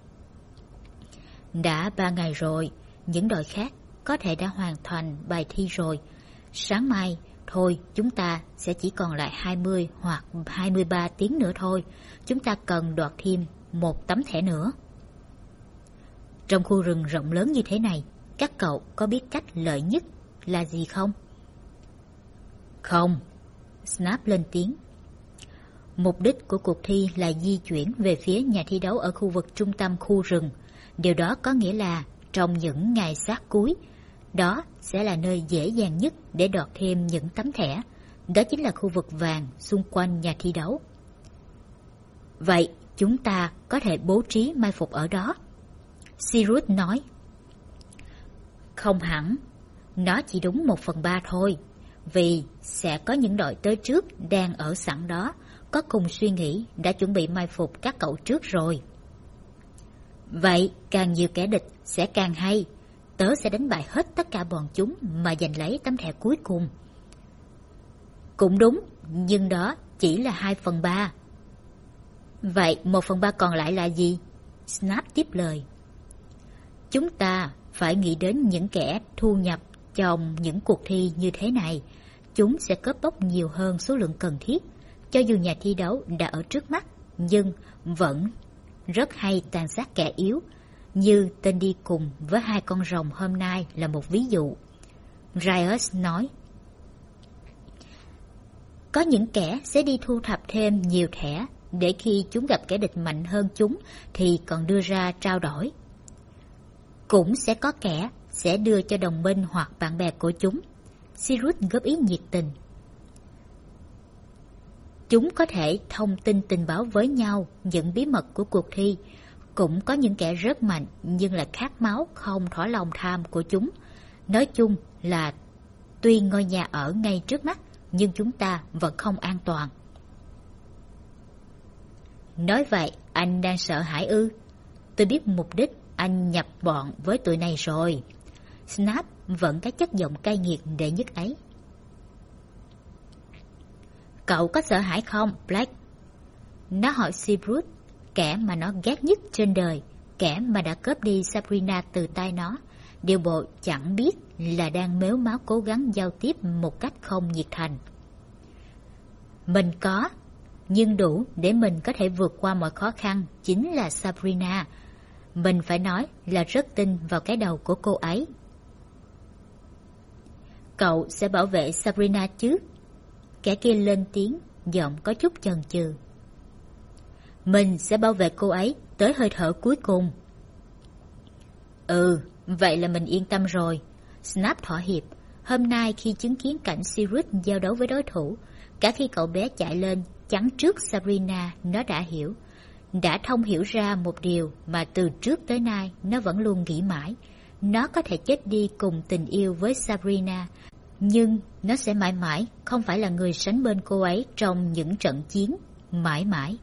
Đã 3 ngày rồi, những đội khác có thể đã hoàn thành bài thi rồi. Sáng mai, thôi chúng ta sẽ chỉ còn lại 20 hoặc 23 tiếng nữa thôi. Chúng ta cần đoạt thêm một tấm thẻ nữa. Trong khu rừng rộng lớn như thế này, các cậu có biết cách lợi nhất là gì không? Không, Snape lên tiếng. Mục đích của cuộc thi là di chuyển về phía nhà thi đấu ở khu vực trung tâm khu rừng. Điều đó có nghĩa là trong những ngày sát cuối, đó sẽ là nơi dễ dàng nhất để đoạt thêm những tấm thẻ. Đó chính là khu vực vàng xung quanh nhà thi đấu. Vậy chúng ta có thể bố trí mai phục ở đó, Sirius nói. Không hẳn, nó chỉ đúng 1/3 thôi, vì sẽ có những đội tới trước đang ở sẵn đó, có cùng suy nghĩ, đã chuẩn bị mai phục các cậu trước rồi. Vậy càng nhiều kẻ địch sẽ càng hay. tớ sẽ đánh bại hết tất cả bọn chúng mà giành lấy tấm thẻ cuối cùng. Cũng đúng, nhưng đó chỉ là 2/3. Vậy 1/3 còn lại là gì? Snap tiếp lời. Chúng ta phải nghĩ đến những kẻ thu nhập trong những cuộc thi như thế này. Chúng sẽ cướp bóc nhiều hơn số lượng cần thiết. Cho dù nhà thi đấu đã ở trước mắt, nhưng vẫn rất hay tàn sát kẻ yếu, như tên đi cùng với 2 con rồng hôm nay là một ví dụ. Riot nói. Có những kẻ sẽ đi thu thập thêm nhiều thẻ, để khi chúng gặp kẻ địch mạnh hơn chúng thì còn đưa ra trao đổi. Cũng sẽ có kẻ sẽ đưa cho đồng minh hoặc bạn bè của chúng. Cyrus góp ý nhiệt tình. Chúng có thể thông tin tình báo với nhau những bí mật của cuộc thi. Cũng có những kẻ rất mạnh nhưng là khát máu không thỏa lòng tham của chúng. Nói chung là tuy ngôi nhà ở ngay trước mắt, nhưng chúng ta vẫn không an toàn. Nói vậy, anh đang sợ hãi ư? Tôi biết mục đích anh nhập bọn với tụi này rồi. Snap vẫn cái chất giọng cay nghiệt đệ nhất ấy. Cậu có sợ hãi không, Black? Nó hỏi Cyrus, kẻ mà nó ghét nhất trên đời, kẻ mà đã cướp đi Sabrina từ tay nó. Điều bộ chẳng biết là đang mếu máo cố gắng giao tiếp một cách không nhiệt thành. Mình có, nhưng đủ để mình có thể vượt qua mọi khó khăn chính là Sabrina. Mình phải nói là rất tin vào cái đầu của cô ấy. Cậu sẽ bảo vệ Sabrina chứ? Kẻ kia lên tiếng, giọng có chút chần chừ. Mình sẽ bảo vệ cô ấy tới hơi thở cuối cùng. Ừ, vậy là mình yên tâm rồi. Snap thỏa hiệp. Hôm nay khi chứng kiến cảnh Cyrus giao đấu với đối thủ, cả khi cậu bé chạy lên chắn trước Sabrina, nó đã hiểu. Đã thông hiểu ra một điều mà từ trước tới nay nó vẫn luôn nghĩ mãi. Nó có thể chết đi cùng tình yêu với Sabrina, nhưng nó sẽ mãi mãi không phải là người sánh bên cô ấy trong những trận chiến, mãi mãi.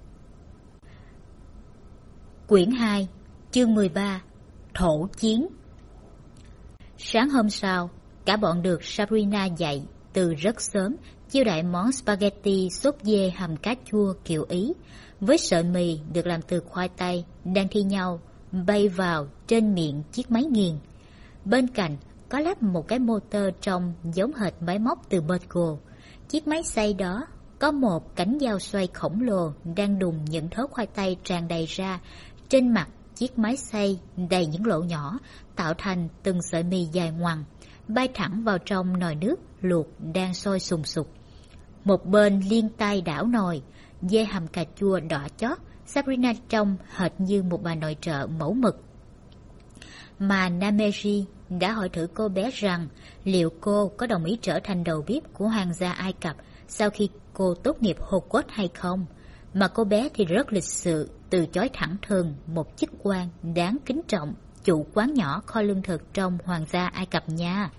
Quyển 2, chương 13, Thổ chiến. Sáng hôm sau, cả bọn được Sabrina dạy từ rất sớm chiêu đãi món spaghetti sốt dê hầm cá chua kiểu Ý, với sợi mì được làm từ khoai tây đang thi nhau bay vào trên miệng chiếc máy nghiền. Bên cạnh có lắp một cái motor trông giống hệt máy móc từ Merco. Chiếc máy xay đó có một cánh dao xoay khổng lồ đang đùng những thớ khoai tây tràn đầy ra. Trên mặt chiếc máy xay đầy những lỗ nhỏ, tạo thành từng sợi mì dài ngoằng, bay thẳng vào trong nồi nước luộc đang sôi sùng sục. Một bên liên tay đảo nồi, dê hầm cà chua đỏ chót. Sabrina trông hệt như một bà nội trợ mẫu mực. Mà Nameji đã hỏi thử cô bé rằng liệu cô có đồng ý trở thành đầu bếp của hoàng gia Ai Cập sau khi cô tốt nghiệp Hogwarts hay không. Mà cô bé thì rất lịch sự từ chối thẳng thừng một chức quan đáng kính trọng, chủ quán nhỏ kho lương thực trong hoàng gia Ai Cập nha.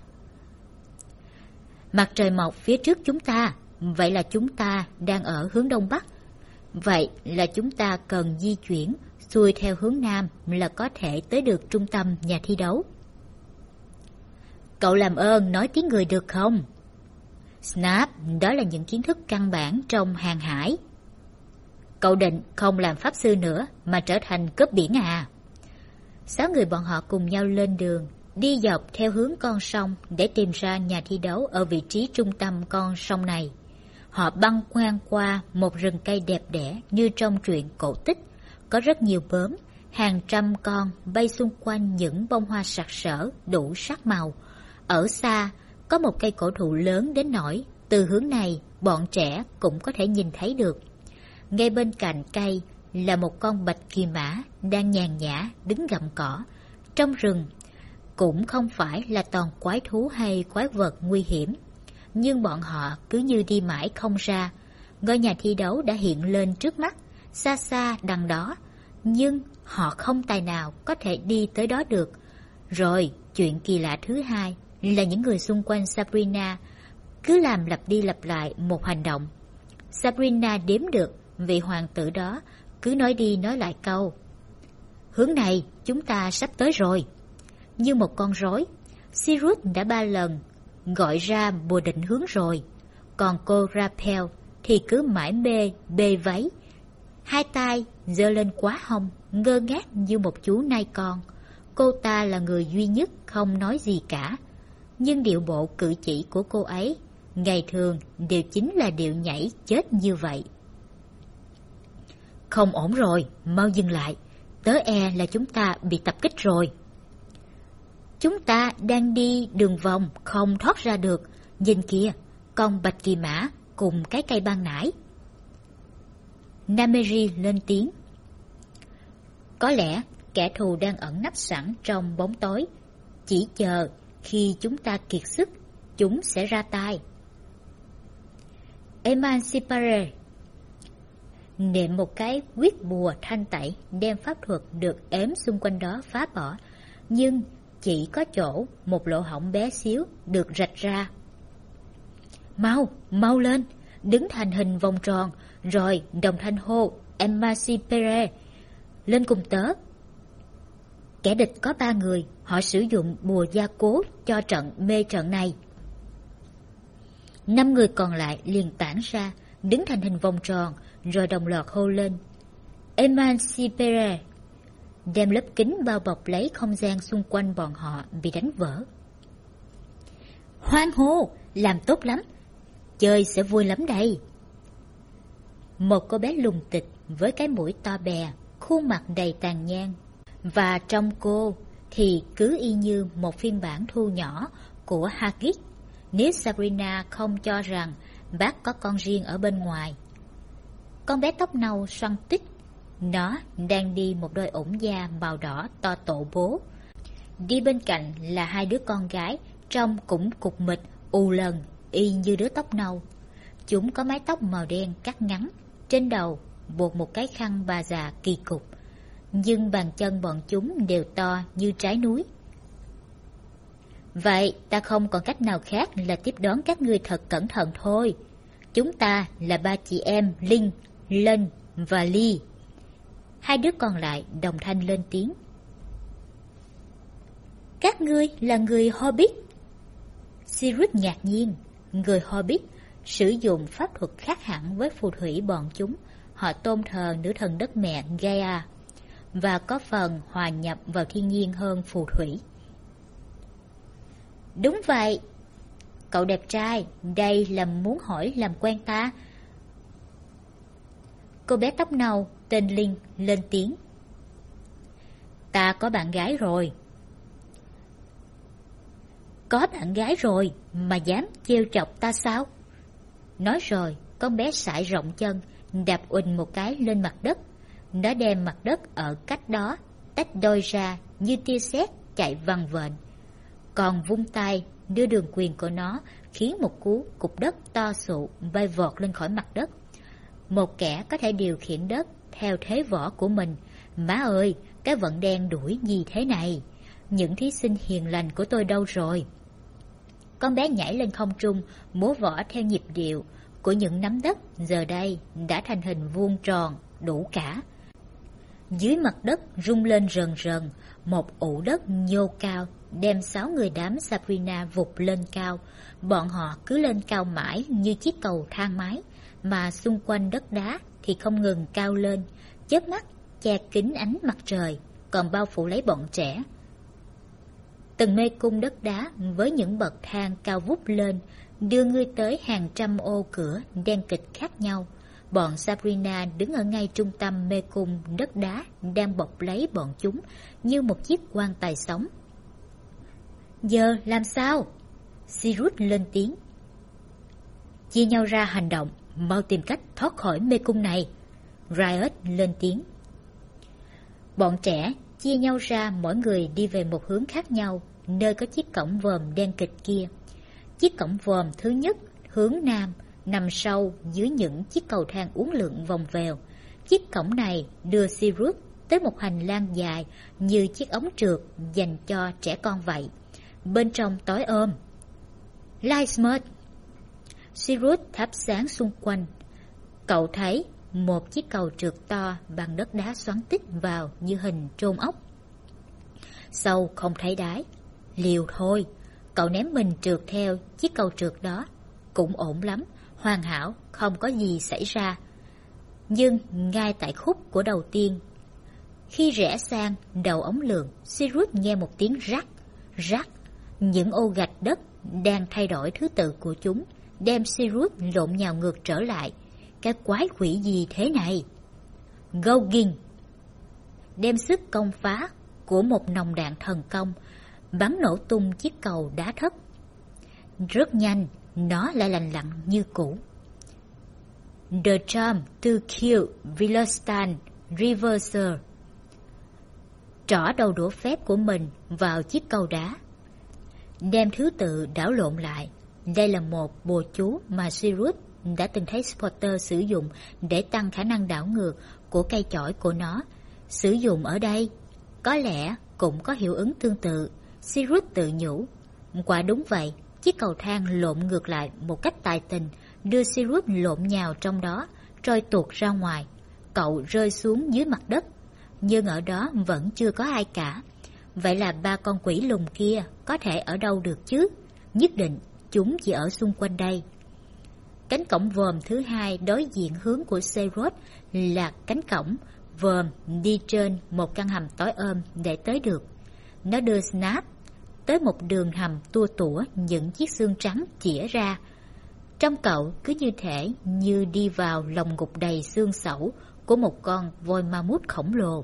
Mặt trời mọc phía trước chúng ta, vậy là chúng ta đang ở hướng đông bắc. Vậy là chúng ta cần di chuyển xuôi theo hướng nam là có thể tới được trung tâm nhà thi đấu. Cậu làm ơn nói tiếng người được không? Snap, đó là những kiến thức căn bản trong hàng hải. Cậu định không làm pháp sư nữa mà trở thành cướp biển à? 6 người bọn họ cùng nhau lên đường, đi dọc theo hướng con sông để tìm ra nhà thi đấu ở vị trí trung tâm con sông này. Họ băng khoan qua một rừng cây đẹp đẽ như trong truyện cổ tích. Có rất nhiều bướm, hàng trăm con bay xung quanh những bông hoa sặc sỡ đủ sắc màu. Ở xa có một cây cổ thụ lớn đến nỗi từ hướng này bọn trẻ cũng có thể nhìn thấy được. Ngay bên cạnh cây là một con bạch kỳ mã đang nhàn nhã đứng gặm cỏ. Trong rừng cũng không phải là toàn quái thú hay quái vật nguy hiểm, nhưng bọn họ cứ như đi mãi không ra. Ngôi nhà thi đấu đã hiện lên trước mắt, xa xa đằng đó, nhưng họ không tài nào có thể đi tới đó được. Rồi chuyện kỳ lạ thứ hai là những người xung quanh Sabrina cứ làm lặp đi lặp lại một hành động. Sabrina đếm được vị hoàng tử đó cứ nói đi nói lại câu: hướng này, chúng ta sắp tới rồi. như một con rối. Cyrus đã 3 lần gọi ra bùa định hướng rồi, còn cô Raphael thì cứ mải mê bê váy, hai tay giơ lên quá hông, ngơ ngác như một chú nai con. Cô ta là người duy nhất không nói gì cả, nhưng điệu bộ cử chỉ của cô ấy ngày thường đều chính là điệu nhảy chết như vậy. Không ổn rồi, mau dừng lại, tớ e là chúng ta bị tập kích rồi. Chúng ta đang đi đường vòng không thoát ra được, nhìn kìa, con bạch kỳ mã cùng cái cây ban nải. Nameri lên tiếng. Có lẽ kẻ thù đang ẩn nấp sẵn trong bóng tối, chỉ chờ khi chúng ta kiệt sức, chúng sẽ ra tay. Emancipare niệm một cái quyết bùa thanh tẩy, đem pháp thuật được ếm xung quanh đó phá bỏ, nhưng chỉ có chỗ một lỗ hổng bé xíu được rạch ra. Mau, mau lên, đứng thành hình vòng tròn, rồi đồng thanh hô Emancipare, lên cùng tớ. Kẻ địch có 3 người, họ sử dụng bùa gia cố cho trận mê trận này. 5 người còn lại liền tản ra, đứng thành hình vòng tròn, rồi đồng loạt hô lên Emancipare, đem lớp kính bao bọc lấy không gian xung quanh bọn họ bị đánh vỡ. Hoan hô, làm tốt lắm, chơi sẽ vui lắm đây. Một cô bé lùng tịch với cái mũi to bè, khuôn mặt đầy tàn nhang, và trong cô thì cứ y như một phiên bản thu nhỏ của Hagrid, nếu Sabrina không cho rằng bác có con riêng ở bên ngoài. Con bé tóc nâu xoăn tít, nó đang đi một đôi ủng da màu đỏ to tổ bố. Đi bên cạnh là 2 đứa con gái, trông cũng cục mịch, ù lần, y như đứa tóc nâu. Chúng có mái tóc màu đen cắt ngắn, trên đầu buộc một cái khăn bà già kỳ cục, nhưng bàn chân bọn chúng đều to như trái núi. Vậy ta không còn cách nào khác là tiếp đón các ngươi thật cẩn thận thôi. Chúng ta là 3 chị em Linh, Lân và Ly. 2 đứa còn lại đồng thanh lên tiếng. Các ngươi là người Hobbit? Cyrus ngạc nhiên. Người Hobbit sử dụng pháp thuật khác hẳn với phù thủy bọn chúng. Họ tôn thờ nữ thần đất mẹ Gaia và có phần hòa nhập vào thiên nhiên hơn phù thủy. Đúng vậy. Cậu đẹp trai, đây là muốn hỏi làm quen ta. Cô bé tóc nâu tên Linh lên tiếng. Ta có bạn gái rồi. Có bạn gái rồi mà dám trêu chọc ta sao? Nói rồi, con bé sải rộng chân, đạp uỳnh một cái lên mặt đất. Nó đem mặt đất ở cách đó tách đôi ra như tia sét chạy vằn vện. Còn vung tay đưa đường quyền của nó khiến một cục đất to sụ bay vọt lên khỏi mặt đất. Một kẻ có thể điều khiển đất theo thế võ của mình. Má ơi, cái vận đen đuổi gì thế này? Những thí sinh hiền lành của tôi đâu rồi? Con bé nhảy lên không trung, múa võ theo nhịp điệu của những nắm đất giờ đây đã thành hình vuông tròn đủ cả. Dưới mặt đất rung lên rần rần, một ụ đất nhô cao đem 6 người đám Sabrina vụt lên cao. Bọn họ cứ lên cao mãi như chiếc cầu thang máy, mà xung quanh đất đá thì không ngừng cao lên, chớp mắt che kín ánh mặt trời, còn bao phủ lấy bọn trẻ. Từng mê cung đất đá với những bậc thang cao vút lên, đưa ngươi tới hàng trăm ô cửa đen kịt khác nhau. Bọn Sabrina đứng ở ngay trung tâm mê cung đất đá đang bọc lấy bọn chúng như một chiếc quan tài sống. Giờ làm sao? Cyrus lên tiếng. Chia nhau ra hành động, mau tìm cách thoát khỏi mê cung này. Riot lên tiếng. Bọn trẻ chia nhau ra, mỗi người đi về một hướng khác nhau, nơi có chiếc cổng vòm đen kịt kia. Chiếc cổng vòm thứ nhất hướng nam, nằm sâu dưới những chiếc cầu thang uốn lượn vòng vèo. Chiếc cổng này đưa Cyrus tới một hành lang dài như chiếc ống trượt dành cho trẻ con vậy. Bên trong tối ôm. Lightsmart. Cyrus thắp sáng xung quanh. Cậu thấy một chiếc cầu trượt to bằng đất đá xoắn tít vào như hình trôn ốc. sâu không thấy đáy. Liều thôi, cậu ném mình trượt theo chiếc cầu trượt đó. Cũng ổn lắm, hoàn hảo, không có gì xảy ra. Nhưng ngay tại khúc của đầu tiên, khi rẽ sang đầu ống lượn, Cyrus nghe một tiếng rắc, rắc. Những ô gạch đất đang thay đổi thứ tự của chúng, đem Cyrus lộn nhào ngược trở lại. Cái quái quỷ gì thế này? Gauguin đem sức công phá của một nòng đạn thần công, bắn nổ tung chiếc cầu đá thấp. Rất nhanh, nó lại lành lặn như cũ. The charm to kill Villostan Reverser. Trỏ đầu đũa phép của mình vào chiếc cầu đá, đem thứ tự đảo lộn lại. Đây là một bùa chú mà Cyrus đã từng thấy Porter sử dụng để tăng khả năng đảo ngược của cây chổi của nó. Sử dụng ở đây có lẽ cũng có hiệu ứng tương tự. Cyrus tự nhủ. Quả đúng vậy, chiếc cầu thang lộn ngược lại một cách tài tình, đưa Cyrus lộn nhào trong đó, trôi tuột ra ngoài. Cậu rơi xuống dưới mặt đất, nhưng ở đó vẫn chưa có ai cả. Vậy là ba con quỷ lùn kia có thể ở đâu được chứ? Nhất định chúng chỉ ở xung quanh đây. Cánh cổng vòm thứ hai đối diện hướng của Cyrus là cánh cổng vòm đi trên một căn hầm tối ôm để tới được. Nó đưa Snap tới một đường hầm tua tủa những chiếc xương trắng chĩa ra. Trong cậu cứ như thể như đi vào lồng ngục đầy xương sẩu của một con voi ma mút khổng lồ.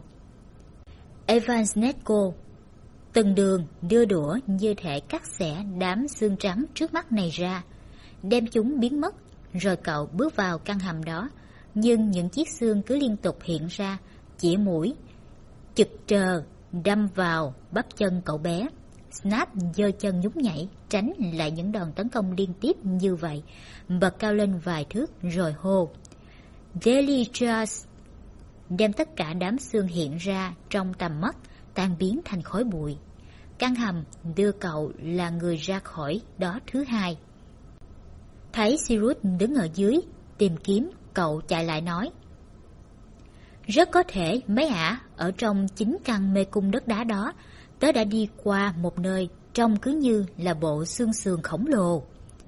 Evansnesco từng đường đưa đũa như thể cắt xẻ đám xương trắng trước mắt này ra, đem chúng biến mất, rồi cậu bước vào căn hầm đó. Nhưng những chiếc xương cứ liên tục hiện ra, chĩa mũi chực trờ đâm vào bắp chân cậu bé. Snap giơ chân nhún nhảy tránh lại những đòn tấn công liên tiếp như vậy, bật cao lên vài thước rồi hô Delicious, đem tất cả đám xương hiện ra trong tầm mắt tan biến thành khói bụi. Căn hầm đưa cậu là người ra khỏi đó thứ hai. Thấy Cyrus đứng ở dưới tìm kiếm, cậu chạy lại nói: Rất có thể mấy ả ở trong chính căn mê cung đất đá đó. Tớ đã đi qua một nơi trông cứ như là bộ xương sườn khổng lồ.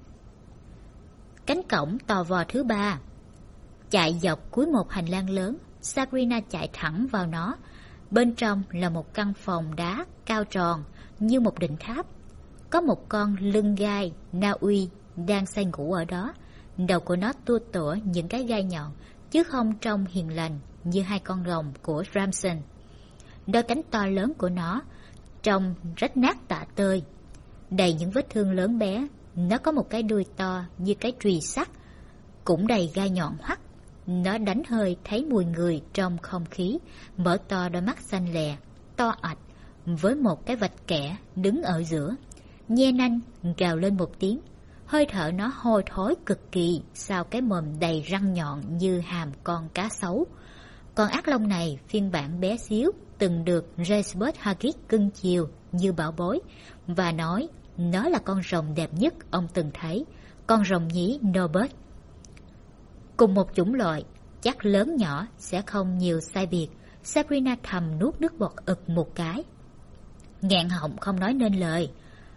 Cánh cổng to vò thứ ba chạy dọc cuối một hành lang lớn. Sabrina chạy thẳng vào nó. Bên trong là một căn phòng đá cao tròn như một đỉnh tháp. Có một con lưng gai Na Uy đang say ngủ ở đó. Đầu của nó tua tủa những cái gai nhọn, chứ không trông hiền lành như hai con rồng của Ramson. Đôi cánh to lớn của nó trông rách nát tả tơi, đầy những vết thương lớn bé. Nó có một cái đuôi to như cái chùy sắt, cũng đầy gai nhọn hoắt. Nó đánh hơi thấy mùi người trong không khí, mở to đôi mắt xanh lè, to ạch, với một cái vạch kẻ đứng ở giữa. Nhe nanh gào lên một tiếng. Hơi thở nó hôi thối cực kỳ sau cái mồm đầy răng nhọn như hàm con cá sấu. Con ác long này phiên bản bé xíu từng được Jesbert Haggis cưng chiều như bảo bối, và nói nó là con rồng đẹp nhất ông từng thấy, con rồng nhí Norbert. Cùng một chủng loại, chắc lớn nhỏ sẽ không nhiều sai biệt. Sabrina thầm nuốt nước bọt ực một cái, nghẹn họng không nói nên lời.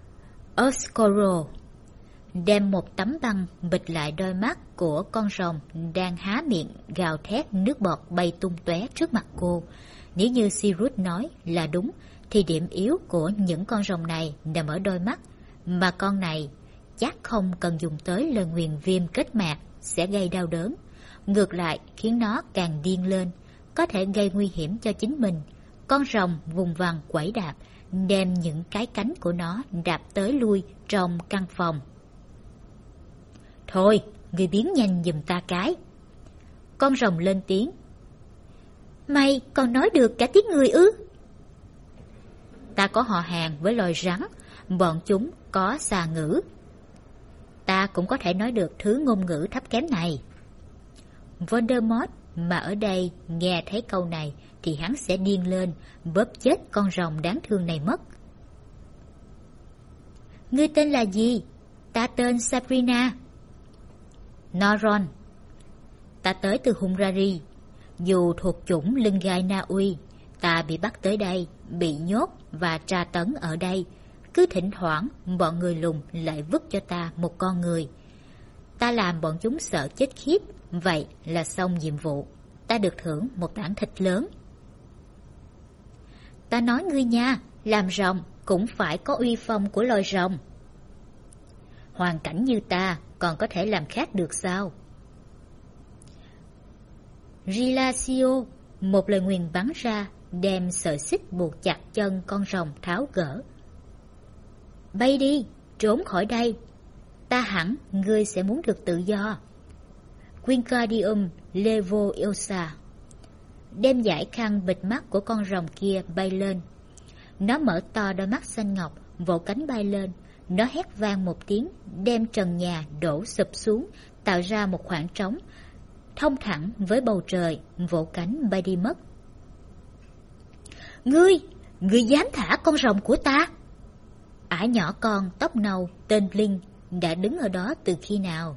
Oscoro đem một tấm băng bịt lại đôi mắt của con rồng đang há miệng gào thét, nước bọt bay tung tóe trước mặt cô. Nếu như Cyrus nói là đúng, thì điểm yếu của những con rồng này nằm ở đôi mắt, mà con này chắc không cần dùng tới lời nguyền viêm kết mạc sẽ gây đau đớn. Ngược lại khiến nó càng điên lên, có thể gây nguy hiểm cho chính mình. Con rồng vùng vằng quẩy đạp, đem những cái cánh của nó đạp tới lui trong căn phòng. Thôi, người biến nhanh giùm ta cái. Con rồng lên tiếng. Mày còn nói được cả tiếng người ư? Ta có họ hàng với loài rắn, bọn chúng có xà ngữ. Ta cũng có thể nói được thứ ngôn ngữ thấp kém này. Voldemort mà ở đây nghe thấy câu này thì hắn sẽ điên lên, bóp chết con rồng đáng thương này mất. Ngươi tên là gì? Ta tên Sabrina. Noron. Ta tới từ Hungary. Dù thuộc chủng lưng gai Na Uy, ta bị bắt tới đây bị nhốt và tra tấn ở đây. Cứ thỉnh thoảng bọn người lùn lại vứt cho ta một con người. Ta làm bọn chúng sợ chết khiếp. Vậy là xong nhiệm vụ. Ta được thưởng một tảng thịt lớn. Ta nói ngươi nha, làm rồng cũng phải có uy phong của loài rồng. Hoàn cảnh như ta còn có thể làm khác được sao? Rilacio, một lời nguyền bắn ra, đem sợi xích buộc chặt chân con rồng tháo gỡ. Bay đi, trốn khỏi đây. Ta hẳn ngươi sẽ muốn được tự do. Wingardium Leviosa đem dải khăn bịt mắt của con rồng kia bay lên. Nó mở to đôi mắt xanh ngọc, vỗ cánh bay lên. Nó hét vang một tiếng, đem trần nhà đổ sụp xuống, tạo ra một khoảng trống, thông thẳng với bầu trời, vỗ cánh bay đi mất. Ngươi dám thả con rồng của ta? Ả nhỏ con tóc nâu tên Blink đã đứng ở đó từ khi nào?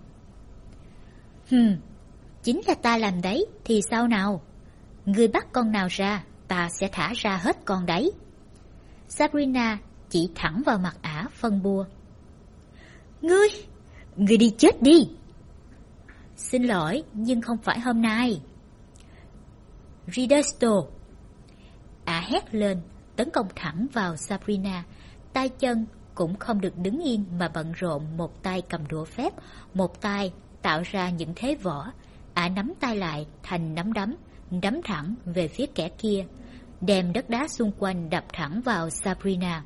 Chính là ta làm đấy, thì sao nào? Ngươi bắt con nào ra, ta sẽ thả ra hết con đấy. Sabrina chỉ thẳng vào mặt Ả phân bua. Ngươi đi chết đi. Xin lỗi, nhưng không phải hôm nay. Ridesto. Ả hét lên, tấn công thẳng vào Sabrina. Tay chân cũng không được đứng yên mà bận rộn, một tay cầm đũa phép, một tay tạo ra những thế võ. Ả nắm tay lại thành nắm đấm, đấm thẳng về phía kẻ kia, đem đất đá xung quanh đập thẳng vào Sabrina.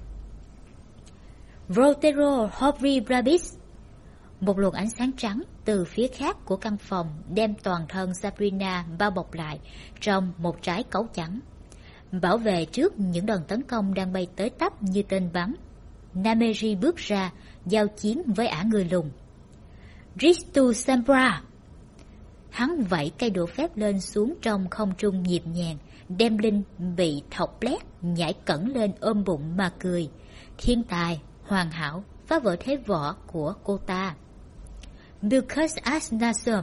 Rotero Horvi Brabis. Một luồng ánh sáng trắng từ phía khác của căn phòng đem toàn thân Sabrina bao bọc lại trong một trái cấu trắng, bảo vệ trước những đòn tấn công đang bay tới tấp như tên bắn. Nameri bước ra, giao chiến với Ả người lùn. Ristu Sambra. Hắn vẫy cây đũa phép lên xuống trong không trung nhịp nhàng, đem Linh bị thọc lét, nhảy cẫng lên ôm bụng mà cười. Thiên tài, hoàn hảo, phá vỡ thế võ của cô ta. Bilkus Asnasum.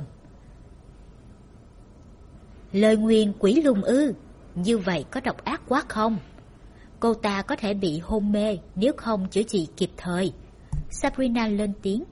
Lời nguyền quỷ lùn ư? Như vậy có độc ác quá không? Cô ta có thể bị hôn mê nếu không chữa trị kịp thời. Sabrina lên tiếng.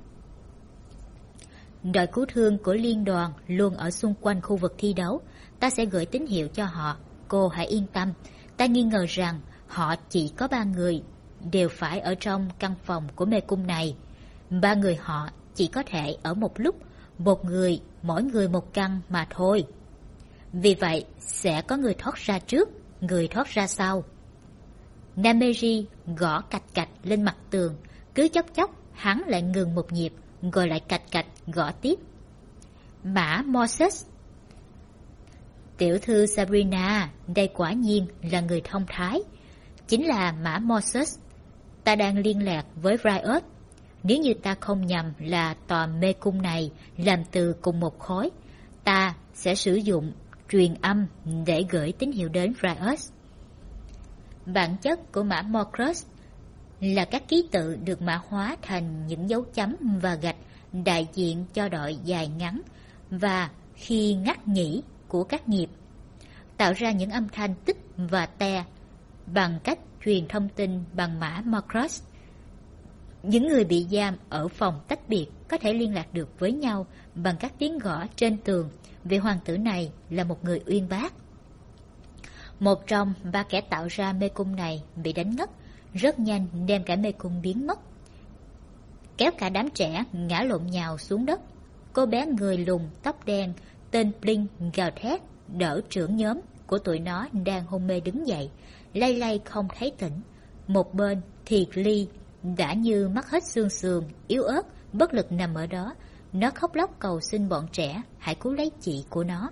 Đội cứu thương của liên đoàn luôn ở xung quanh khu vực thi đấu. Ta sẽ gửi tín hiệu cho họ. Cô hãy yên tâm. Ta nghi ngờ rằng họ chỉ có 3 người, đều phải ở trong căn phòng của mê cung này. 3 người họ chỉ có thể ở một lúc, một người, mỗi người một căn mà thôi. Vì vậy, sẽ có người thoát ra trước, người thoát ra sau. Nameri gõ cạch cạch lên mặt tường, cứ chốc chốc hắn lại ngừng một nhịp, rồi lại cạch cạch gõ tiếp. Mã Moses. Tiểu thư Sabrina, đây quả nhiên là người thông thái. Chính là Mã Moses. Ta đang liên lạc với Riot. Nếu như ta không nhầm là tòa mê cung này làm từ cùng một khối, ta sẽ sử dụng truyền âm để gửi tín hiệu đến Riot. Bản chất của mã Morcrus là các ký tự được mã hóa thành những dấu chấm và gạch đại diện cho đoạn dài ngắn và khi ngắt nhĩ của các nhịp, tạo ra những âm thanh tích và te bằng cách truyền thông tin bằng mã Morcrus. Những người bị giam ở phòng tách biệt có thể liên lạc được với nhau bằng các tiếng gõ trên tường. Vị hoàng tử này là một người uyên bác. Một trong 3 kẻ tạo ra mê cung này bị đánh ngất, rất nhanh đem cả mê cung biến mất, kéo cả đám trẻ ngã lộn nhào xuống đất. Cô bé người lùn tóc đen tên Blink gào thét đỡ trưởng nhóm của tụi nó đang hôn mê đứng dậy, lay lay không thấy tỉnh. Một bên thì Lee đã như mất hết xương sườn, yếu ớt, bất lực nằm ở đó. Nó khóc lóc cầu xin bọn trẻ hãy cứu lấy chị của nó.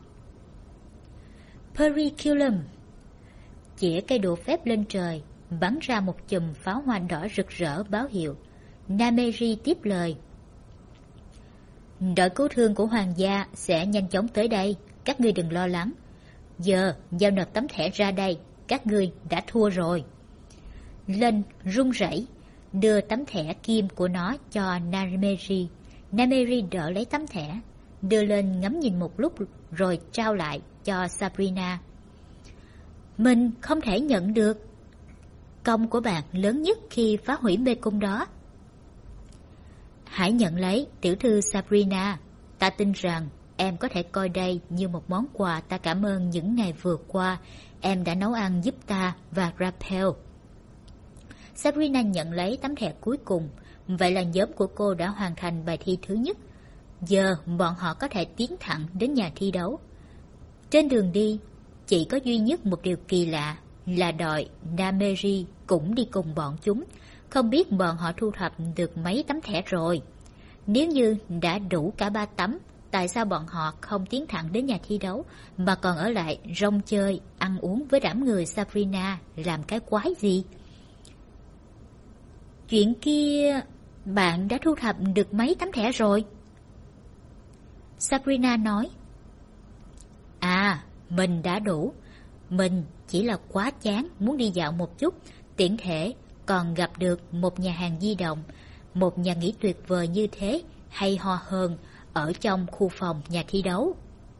Periculum. Chĩa cây đũa phép lên trời, bắn ra một chùm pháo hoa đỏ rực rỡ báo hiệu. Nameri tiếp lời. Đội cứu thương của hoàng gia sẽ nhanh chóng tới đây, các ngươi đừng lo lắng. Giờ giao nộp tấm thẻ ra đây, các ngươi đã thua rồi. Lên run rẩy đưa tấm thẻ kim của nó cho Nameri. Nameri đỡ lấy tấm thẻ, đưa lên ngắm nhìn một lúc rồi trao lại cho Sabrina. Mình không thể nhận được, Công của bạn lớn nhất khi phá hủy mê cung đó. Hãy nhận lấy, tiểu thư Sabrina. Ta tin rằng em có thể coi đây như một món quà ta cảm ơn những ngày vừa qua em đã nấu ăn giúp ta và Raphael. Sabrina nhận lấy tấm thẻ cuối cùng. Vậy là nhóm của cô đã hoàn thành bài thi thứ nhất. Giờ bọn họ có thể tiến thẳng đến nhà thi đấu. Trên đường đi, chỉ có duy nhất một điều kỳ lạ là đội Nameri cũng đi cùng bọn chúng. Không biết bọn họ thu thập được mấy tấm thẻ rồi. Nếu như đã đủ cả 3 tấm, tại sao bọn họ không tiến thẳng đến nhà thi đấu mà còn ở lại rong chơi, ăn uống với đám người Sabrina làm cái quái gì? Chuyện kia, bạn đã thu thập được mấy tấm thẻ rồi? Sabrina nói. À, mình đã đủ. Mình chỉ là quá chán muốn đi dạo một chút, tiện thể còn gặp được một nhà hàng di động, một nhà nghỉ tuyệt vời như thế hay ho hơn ở trong khu phòng nhà thi đấu.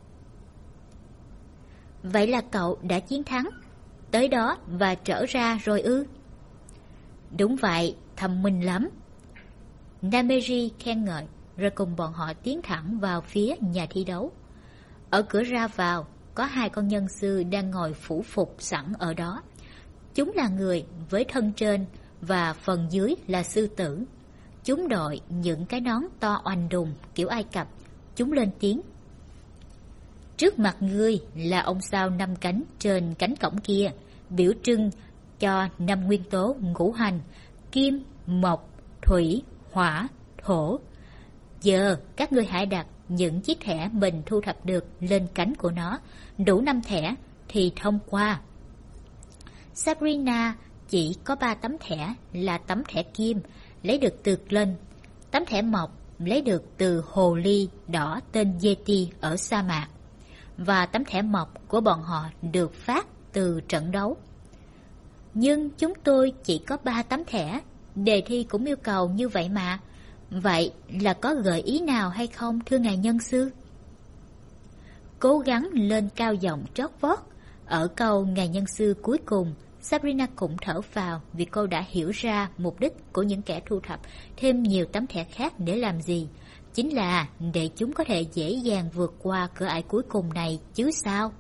Vậy là cậu đã chiến thắng, tới đó và trở ra rồi ư? Đúng vậy, thông minh lắm. Nameri khen ngợi, rồi cùng bọn họ tiến thẳng vào phía nhà thi đấu. Ở cửa ra vào, có 2 con nhân sư đang ngồi phủ phục sẵn ở đó. Chúng là người với thân trên và phần dưới là sư tử. Chúng đội những cái nón to oanh đùng kiểu Ai Cập. Chúng lên tiếng. Trước mặt ngươi là ông sao 5 cánh trên cánh cổng kia, biểu trưng cho 5 nguyên tố ngũ hành: kim, mộc, thủy, hỏa, thổ. Giờ các ngươi hãy đặt những chiếc thẻ mình thu thập được lên cánh của nó. Đủ 5 thẻ thì thông qua. Sabrina chỉ có 3 tấm thẻ là tấm thẻ kim, lấy được từ Glenn. Tấm thẻ mộc lấy được từ hồ ly đỏ tên Yeti ở sa mạc. Và tấm thẻ mộc của bọn họ được phát từ trận đấu. Nhưng chúng tôi chỉ có 3 tấm thẻ. Đề thi cũng yêu cầu như vậy mà. Vậy là có gợi ý nào hay không, thưa ngài nhân sư? Cố gắng lên cao giọng trót vót. Ở câu ngài nhân sư cuối cùng, Sabrina cũng thở phào vì cô đã hiểu ra mục đích của những kẻ thu thập thêm nhiều tấm thẻ khác để làm gì. Chính là để chúng có thể dễ dàng vượt qua cửa ải cuối cùng này chứ sao.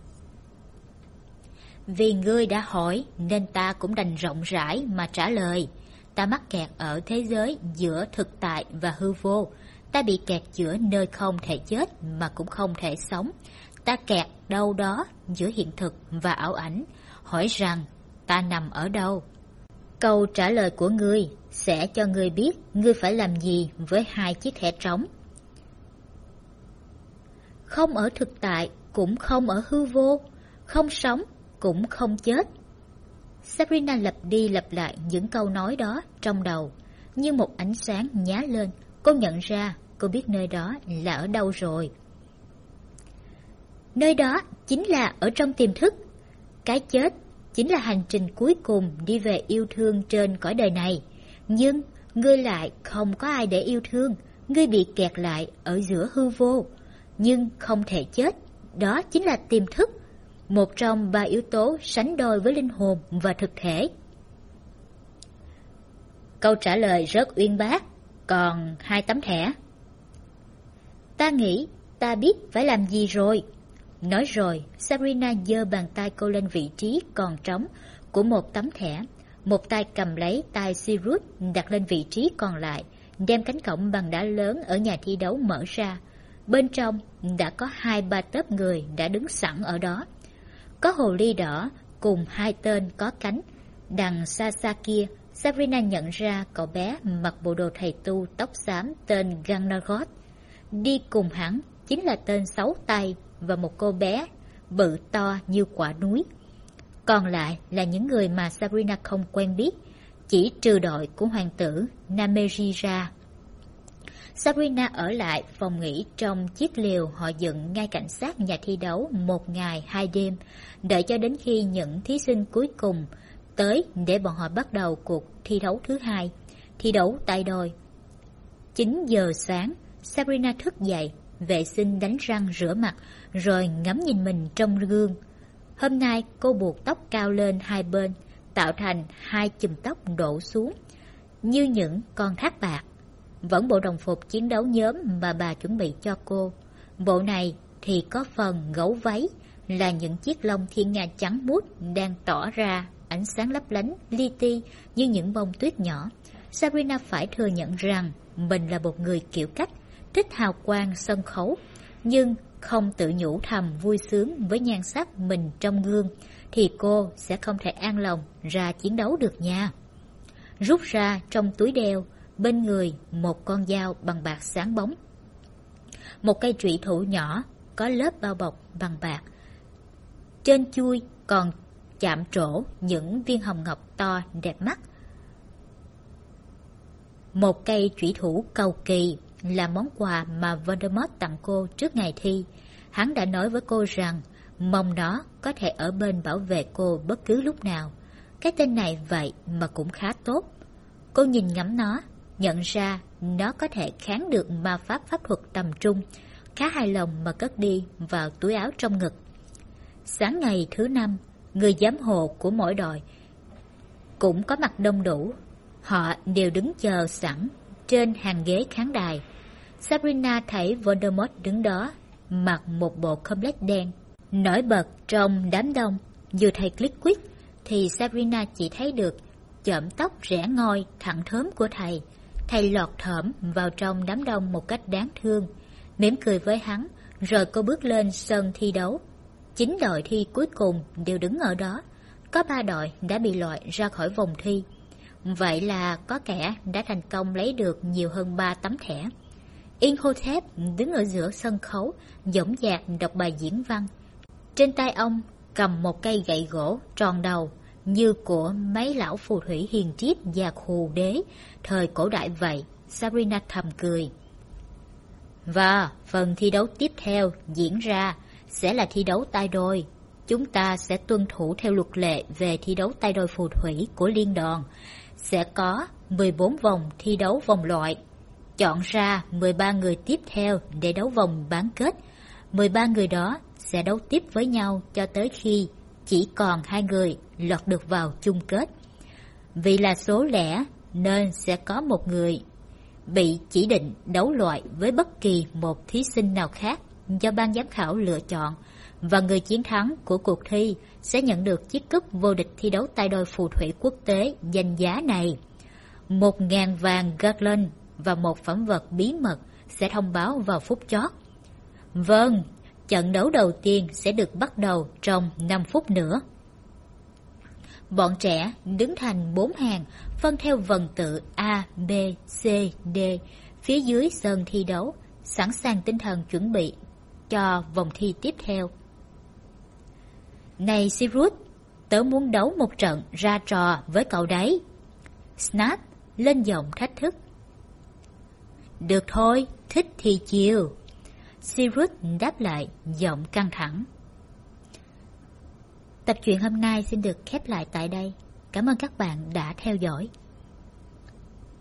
Vì ngươi đã hỏi nên ta cũng đành rộng rãi mà trả lời. Ta mắc kẹt ở thế giới giữa thực tại và hư vô. Ta bị kẹt giữa nơi không thể chết mà cũng không thể sống. Ta kẹt đâu đó giữa hiện thực và ảo ảnh. Hỏi rằng ta nằm ở đâu? Câu trả lời của ngươi sẽ cho ngươi biết ngươi phải làm gì với 2 chiếc thẻ trống. Không ở thực tại cũng không ở hư vô, không sống cũng không chết. Sabrina lặp đi lặp lại những câu nói đó trong đầu. Như một ánh sáng nhá lên, cô nhận ra cô biết nơi đó là ở đâu rồi. Nơi đó chính là ở trong tiềm thức. Cái chết chính là hành trình cuối cùng đi về yêu thương trên cõi đời này. Nhưng ngươi lại không có ai để yêu thương. Ngươi bị kẹt lại ở giữa hư vô. Nhưng không thể chết. Đó chính là tiềm thức, một trong 3 yếu tố sánh đôi với linh hồn và thực thể. Câu trả lời rất uyên bác. Còn 2 tấm thẻ. Ta nghĩ ta biết phải làm gì rồi. Nói rồi, Sabrina giơ bàn tay cô lên vị trí còn trống của một tấm thẻ. Một tay cầm lấy tay Cyrus đặt lên vị trí còn lại, đem cánh cổng bằng đá lớn ở nhà thi đấu mở ra. Bên trong đã có 2-3 tớp người đã đứng sẵn ở đó. Có hồ ly đỏ cùng 2 tên có cánh. Đằng xa xa kia, Sabrina nhận ra cậu bé mặc bộ đồ thầy tu tóc xám tên Gannagot. Đi cùng hắn chính là tên 6 tay và một cô bé bự to như quả núi. Còn lại là những người mà Sabrina không quen biết, chỉ trừ đội của hoàng tử Nameri ra. Sabrina ở lại phòng nghỉ trong chiếc lều họ dựng ngay cạnh sát nhà thi đấu 1 ngày 2 đêm, đợi cho đến khi những thí sinh cuối cùng tới để bọn họ bắt đầu cuộc thi đấu thứ 2, thi đấu tay đôi. 9 giờ sáng, Sabrina thức dậy, vệ sinh đánh răng rửa mặt, rồi ngắm nhìn mình trong gương. Hôm nay cô buộc tóc cao lên 2 bên, tạo thành hai chùm tóc đổ xuống như những con thác bạc. Vẫn bộ đồng phục chiến đấu nhóm mà bà chuẩn bị cho cô. Bộ này thì có phần gấu váy là những chiếc lông thiên nga trắng muốt đang tỏ ra ánh sáng lấp lánh li ti như những bông tuyết nhỏ. Sabrina phải thừa nhận rằng mình là một người kiểu cách, thích hào quang sân khấu, nhưng không tự nhủ thầm vui sướng với nhan sắc mình trong gương thì cô sẽ không thể an lòng ra chiến đấu được nha. Rút ra trong túi đeo bên người một con dao bằng bạc sáng bóng, một cây trụy thủ nhỏ có lớp bao bọc bằng bạc, trên chuôi còn chạm trổ những viên hồng ngọc to đẹp mắt. Một cây trụy thủ cầu kỳ là món quà mà Voldemort tặng cô trước ngày thi. Hắn đã nói với cô rằng mong nó có thể ở bên bảo vệ cô bất cứ lúc nào. Cái tên này vậy mà cũng khá tốt. Cô nhìn ngắm nó, nhận ra nó có thể kháng được ma pháp pháp thuật tầm trung, khá hài lòng mà cất đi vào túi áo trong ngực. Sáng ngày thứ 5, người giám hộ của mỗi đội cũng có mặt đông đủ. Họ đều đứng chờ sẵn trên hàng ghế khán đài. Sabrina thấy Voldemort đứng đó, mặc một bộ complet đen, nổi bật trong đám đông. Vừa thấy Flitwick thì Sabrina chỉ thấy được chõm tóc rẽ ngoi thẳng thớm của thầy. Thầy lọt thởm vào trong đám đông một cách đáng thương, mỉm cười với hắn, rồi cô bước lên sân thi đấu. 9 đội thi cuối cùng đều đứng ở đó. Có 3 đội đã bị loại ra khỏi vòng thi. Vậy là có kẻ đã thành công lấy được nhiều hơn 3 tấm thẻ. Imhotep đứng ở giữa sân khấu, dõng dạc đọc bài diễn văn. Trên tay ông cầm một cây gậy gỗ tròn đầu như của mấy lão phù thủy hiền triết và khù đế thời cổ đại vậy. Sabrina thầm cười. Và phần thi đấu tiếp theo diễn ra sẽ là thi đấu tay đôi. Chúng ta sẽ tuân thủ theo luật lệ về thi đấu tay đôi phù thủy của liên đoàn. Sẽ có 14 vòng thi đấu vòng loại. Chọn ra 13 người tiếp theo để đấu vòng bán kết. 13 người đó sẽ đấu tiếp với nhau cho tới khi chỉ còn 2 người lọt được vào chung kết. Vì là số lẻ nên sẽ có một người bị chỉ định đấu loại với bất kỳ một thí sinh nào khác do ban giám khảo lựa chọn, và người chiến thắng của cuộc thi sẽ nhận được chiếc cúp vô địch thi đấu tay đôi phù thủy quốc tế danh giá này. 1.000 vàng Garland và một phẩm vật bí mật sẽ thông báo vào phút chót. Vâng, trận đấu đầu tiên sẽ được bắt đầu trong 5 phút nữa. Bọn trẻ đứng thành 4 hàng, phân theo vần tự A, B, C, D phía dưới sân thi đấu, sẵn sàng tinh thần chuẩn bị cho vòng thi tiếp theo. Này Sirius, tớ muốn đấu một trận ra trò với cậu đấy. Snape lên giọng thách thức. Được thôi, thích thì chiều. Sirius đáp lại giọng căng thẳng. Tập truyện hôm nay xin được khép lại tại đây. Cảm ơn các bạn đã theo dõi.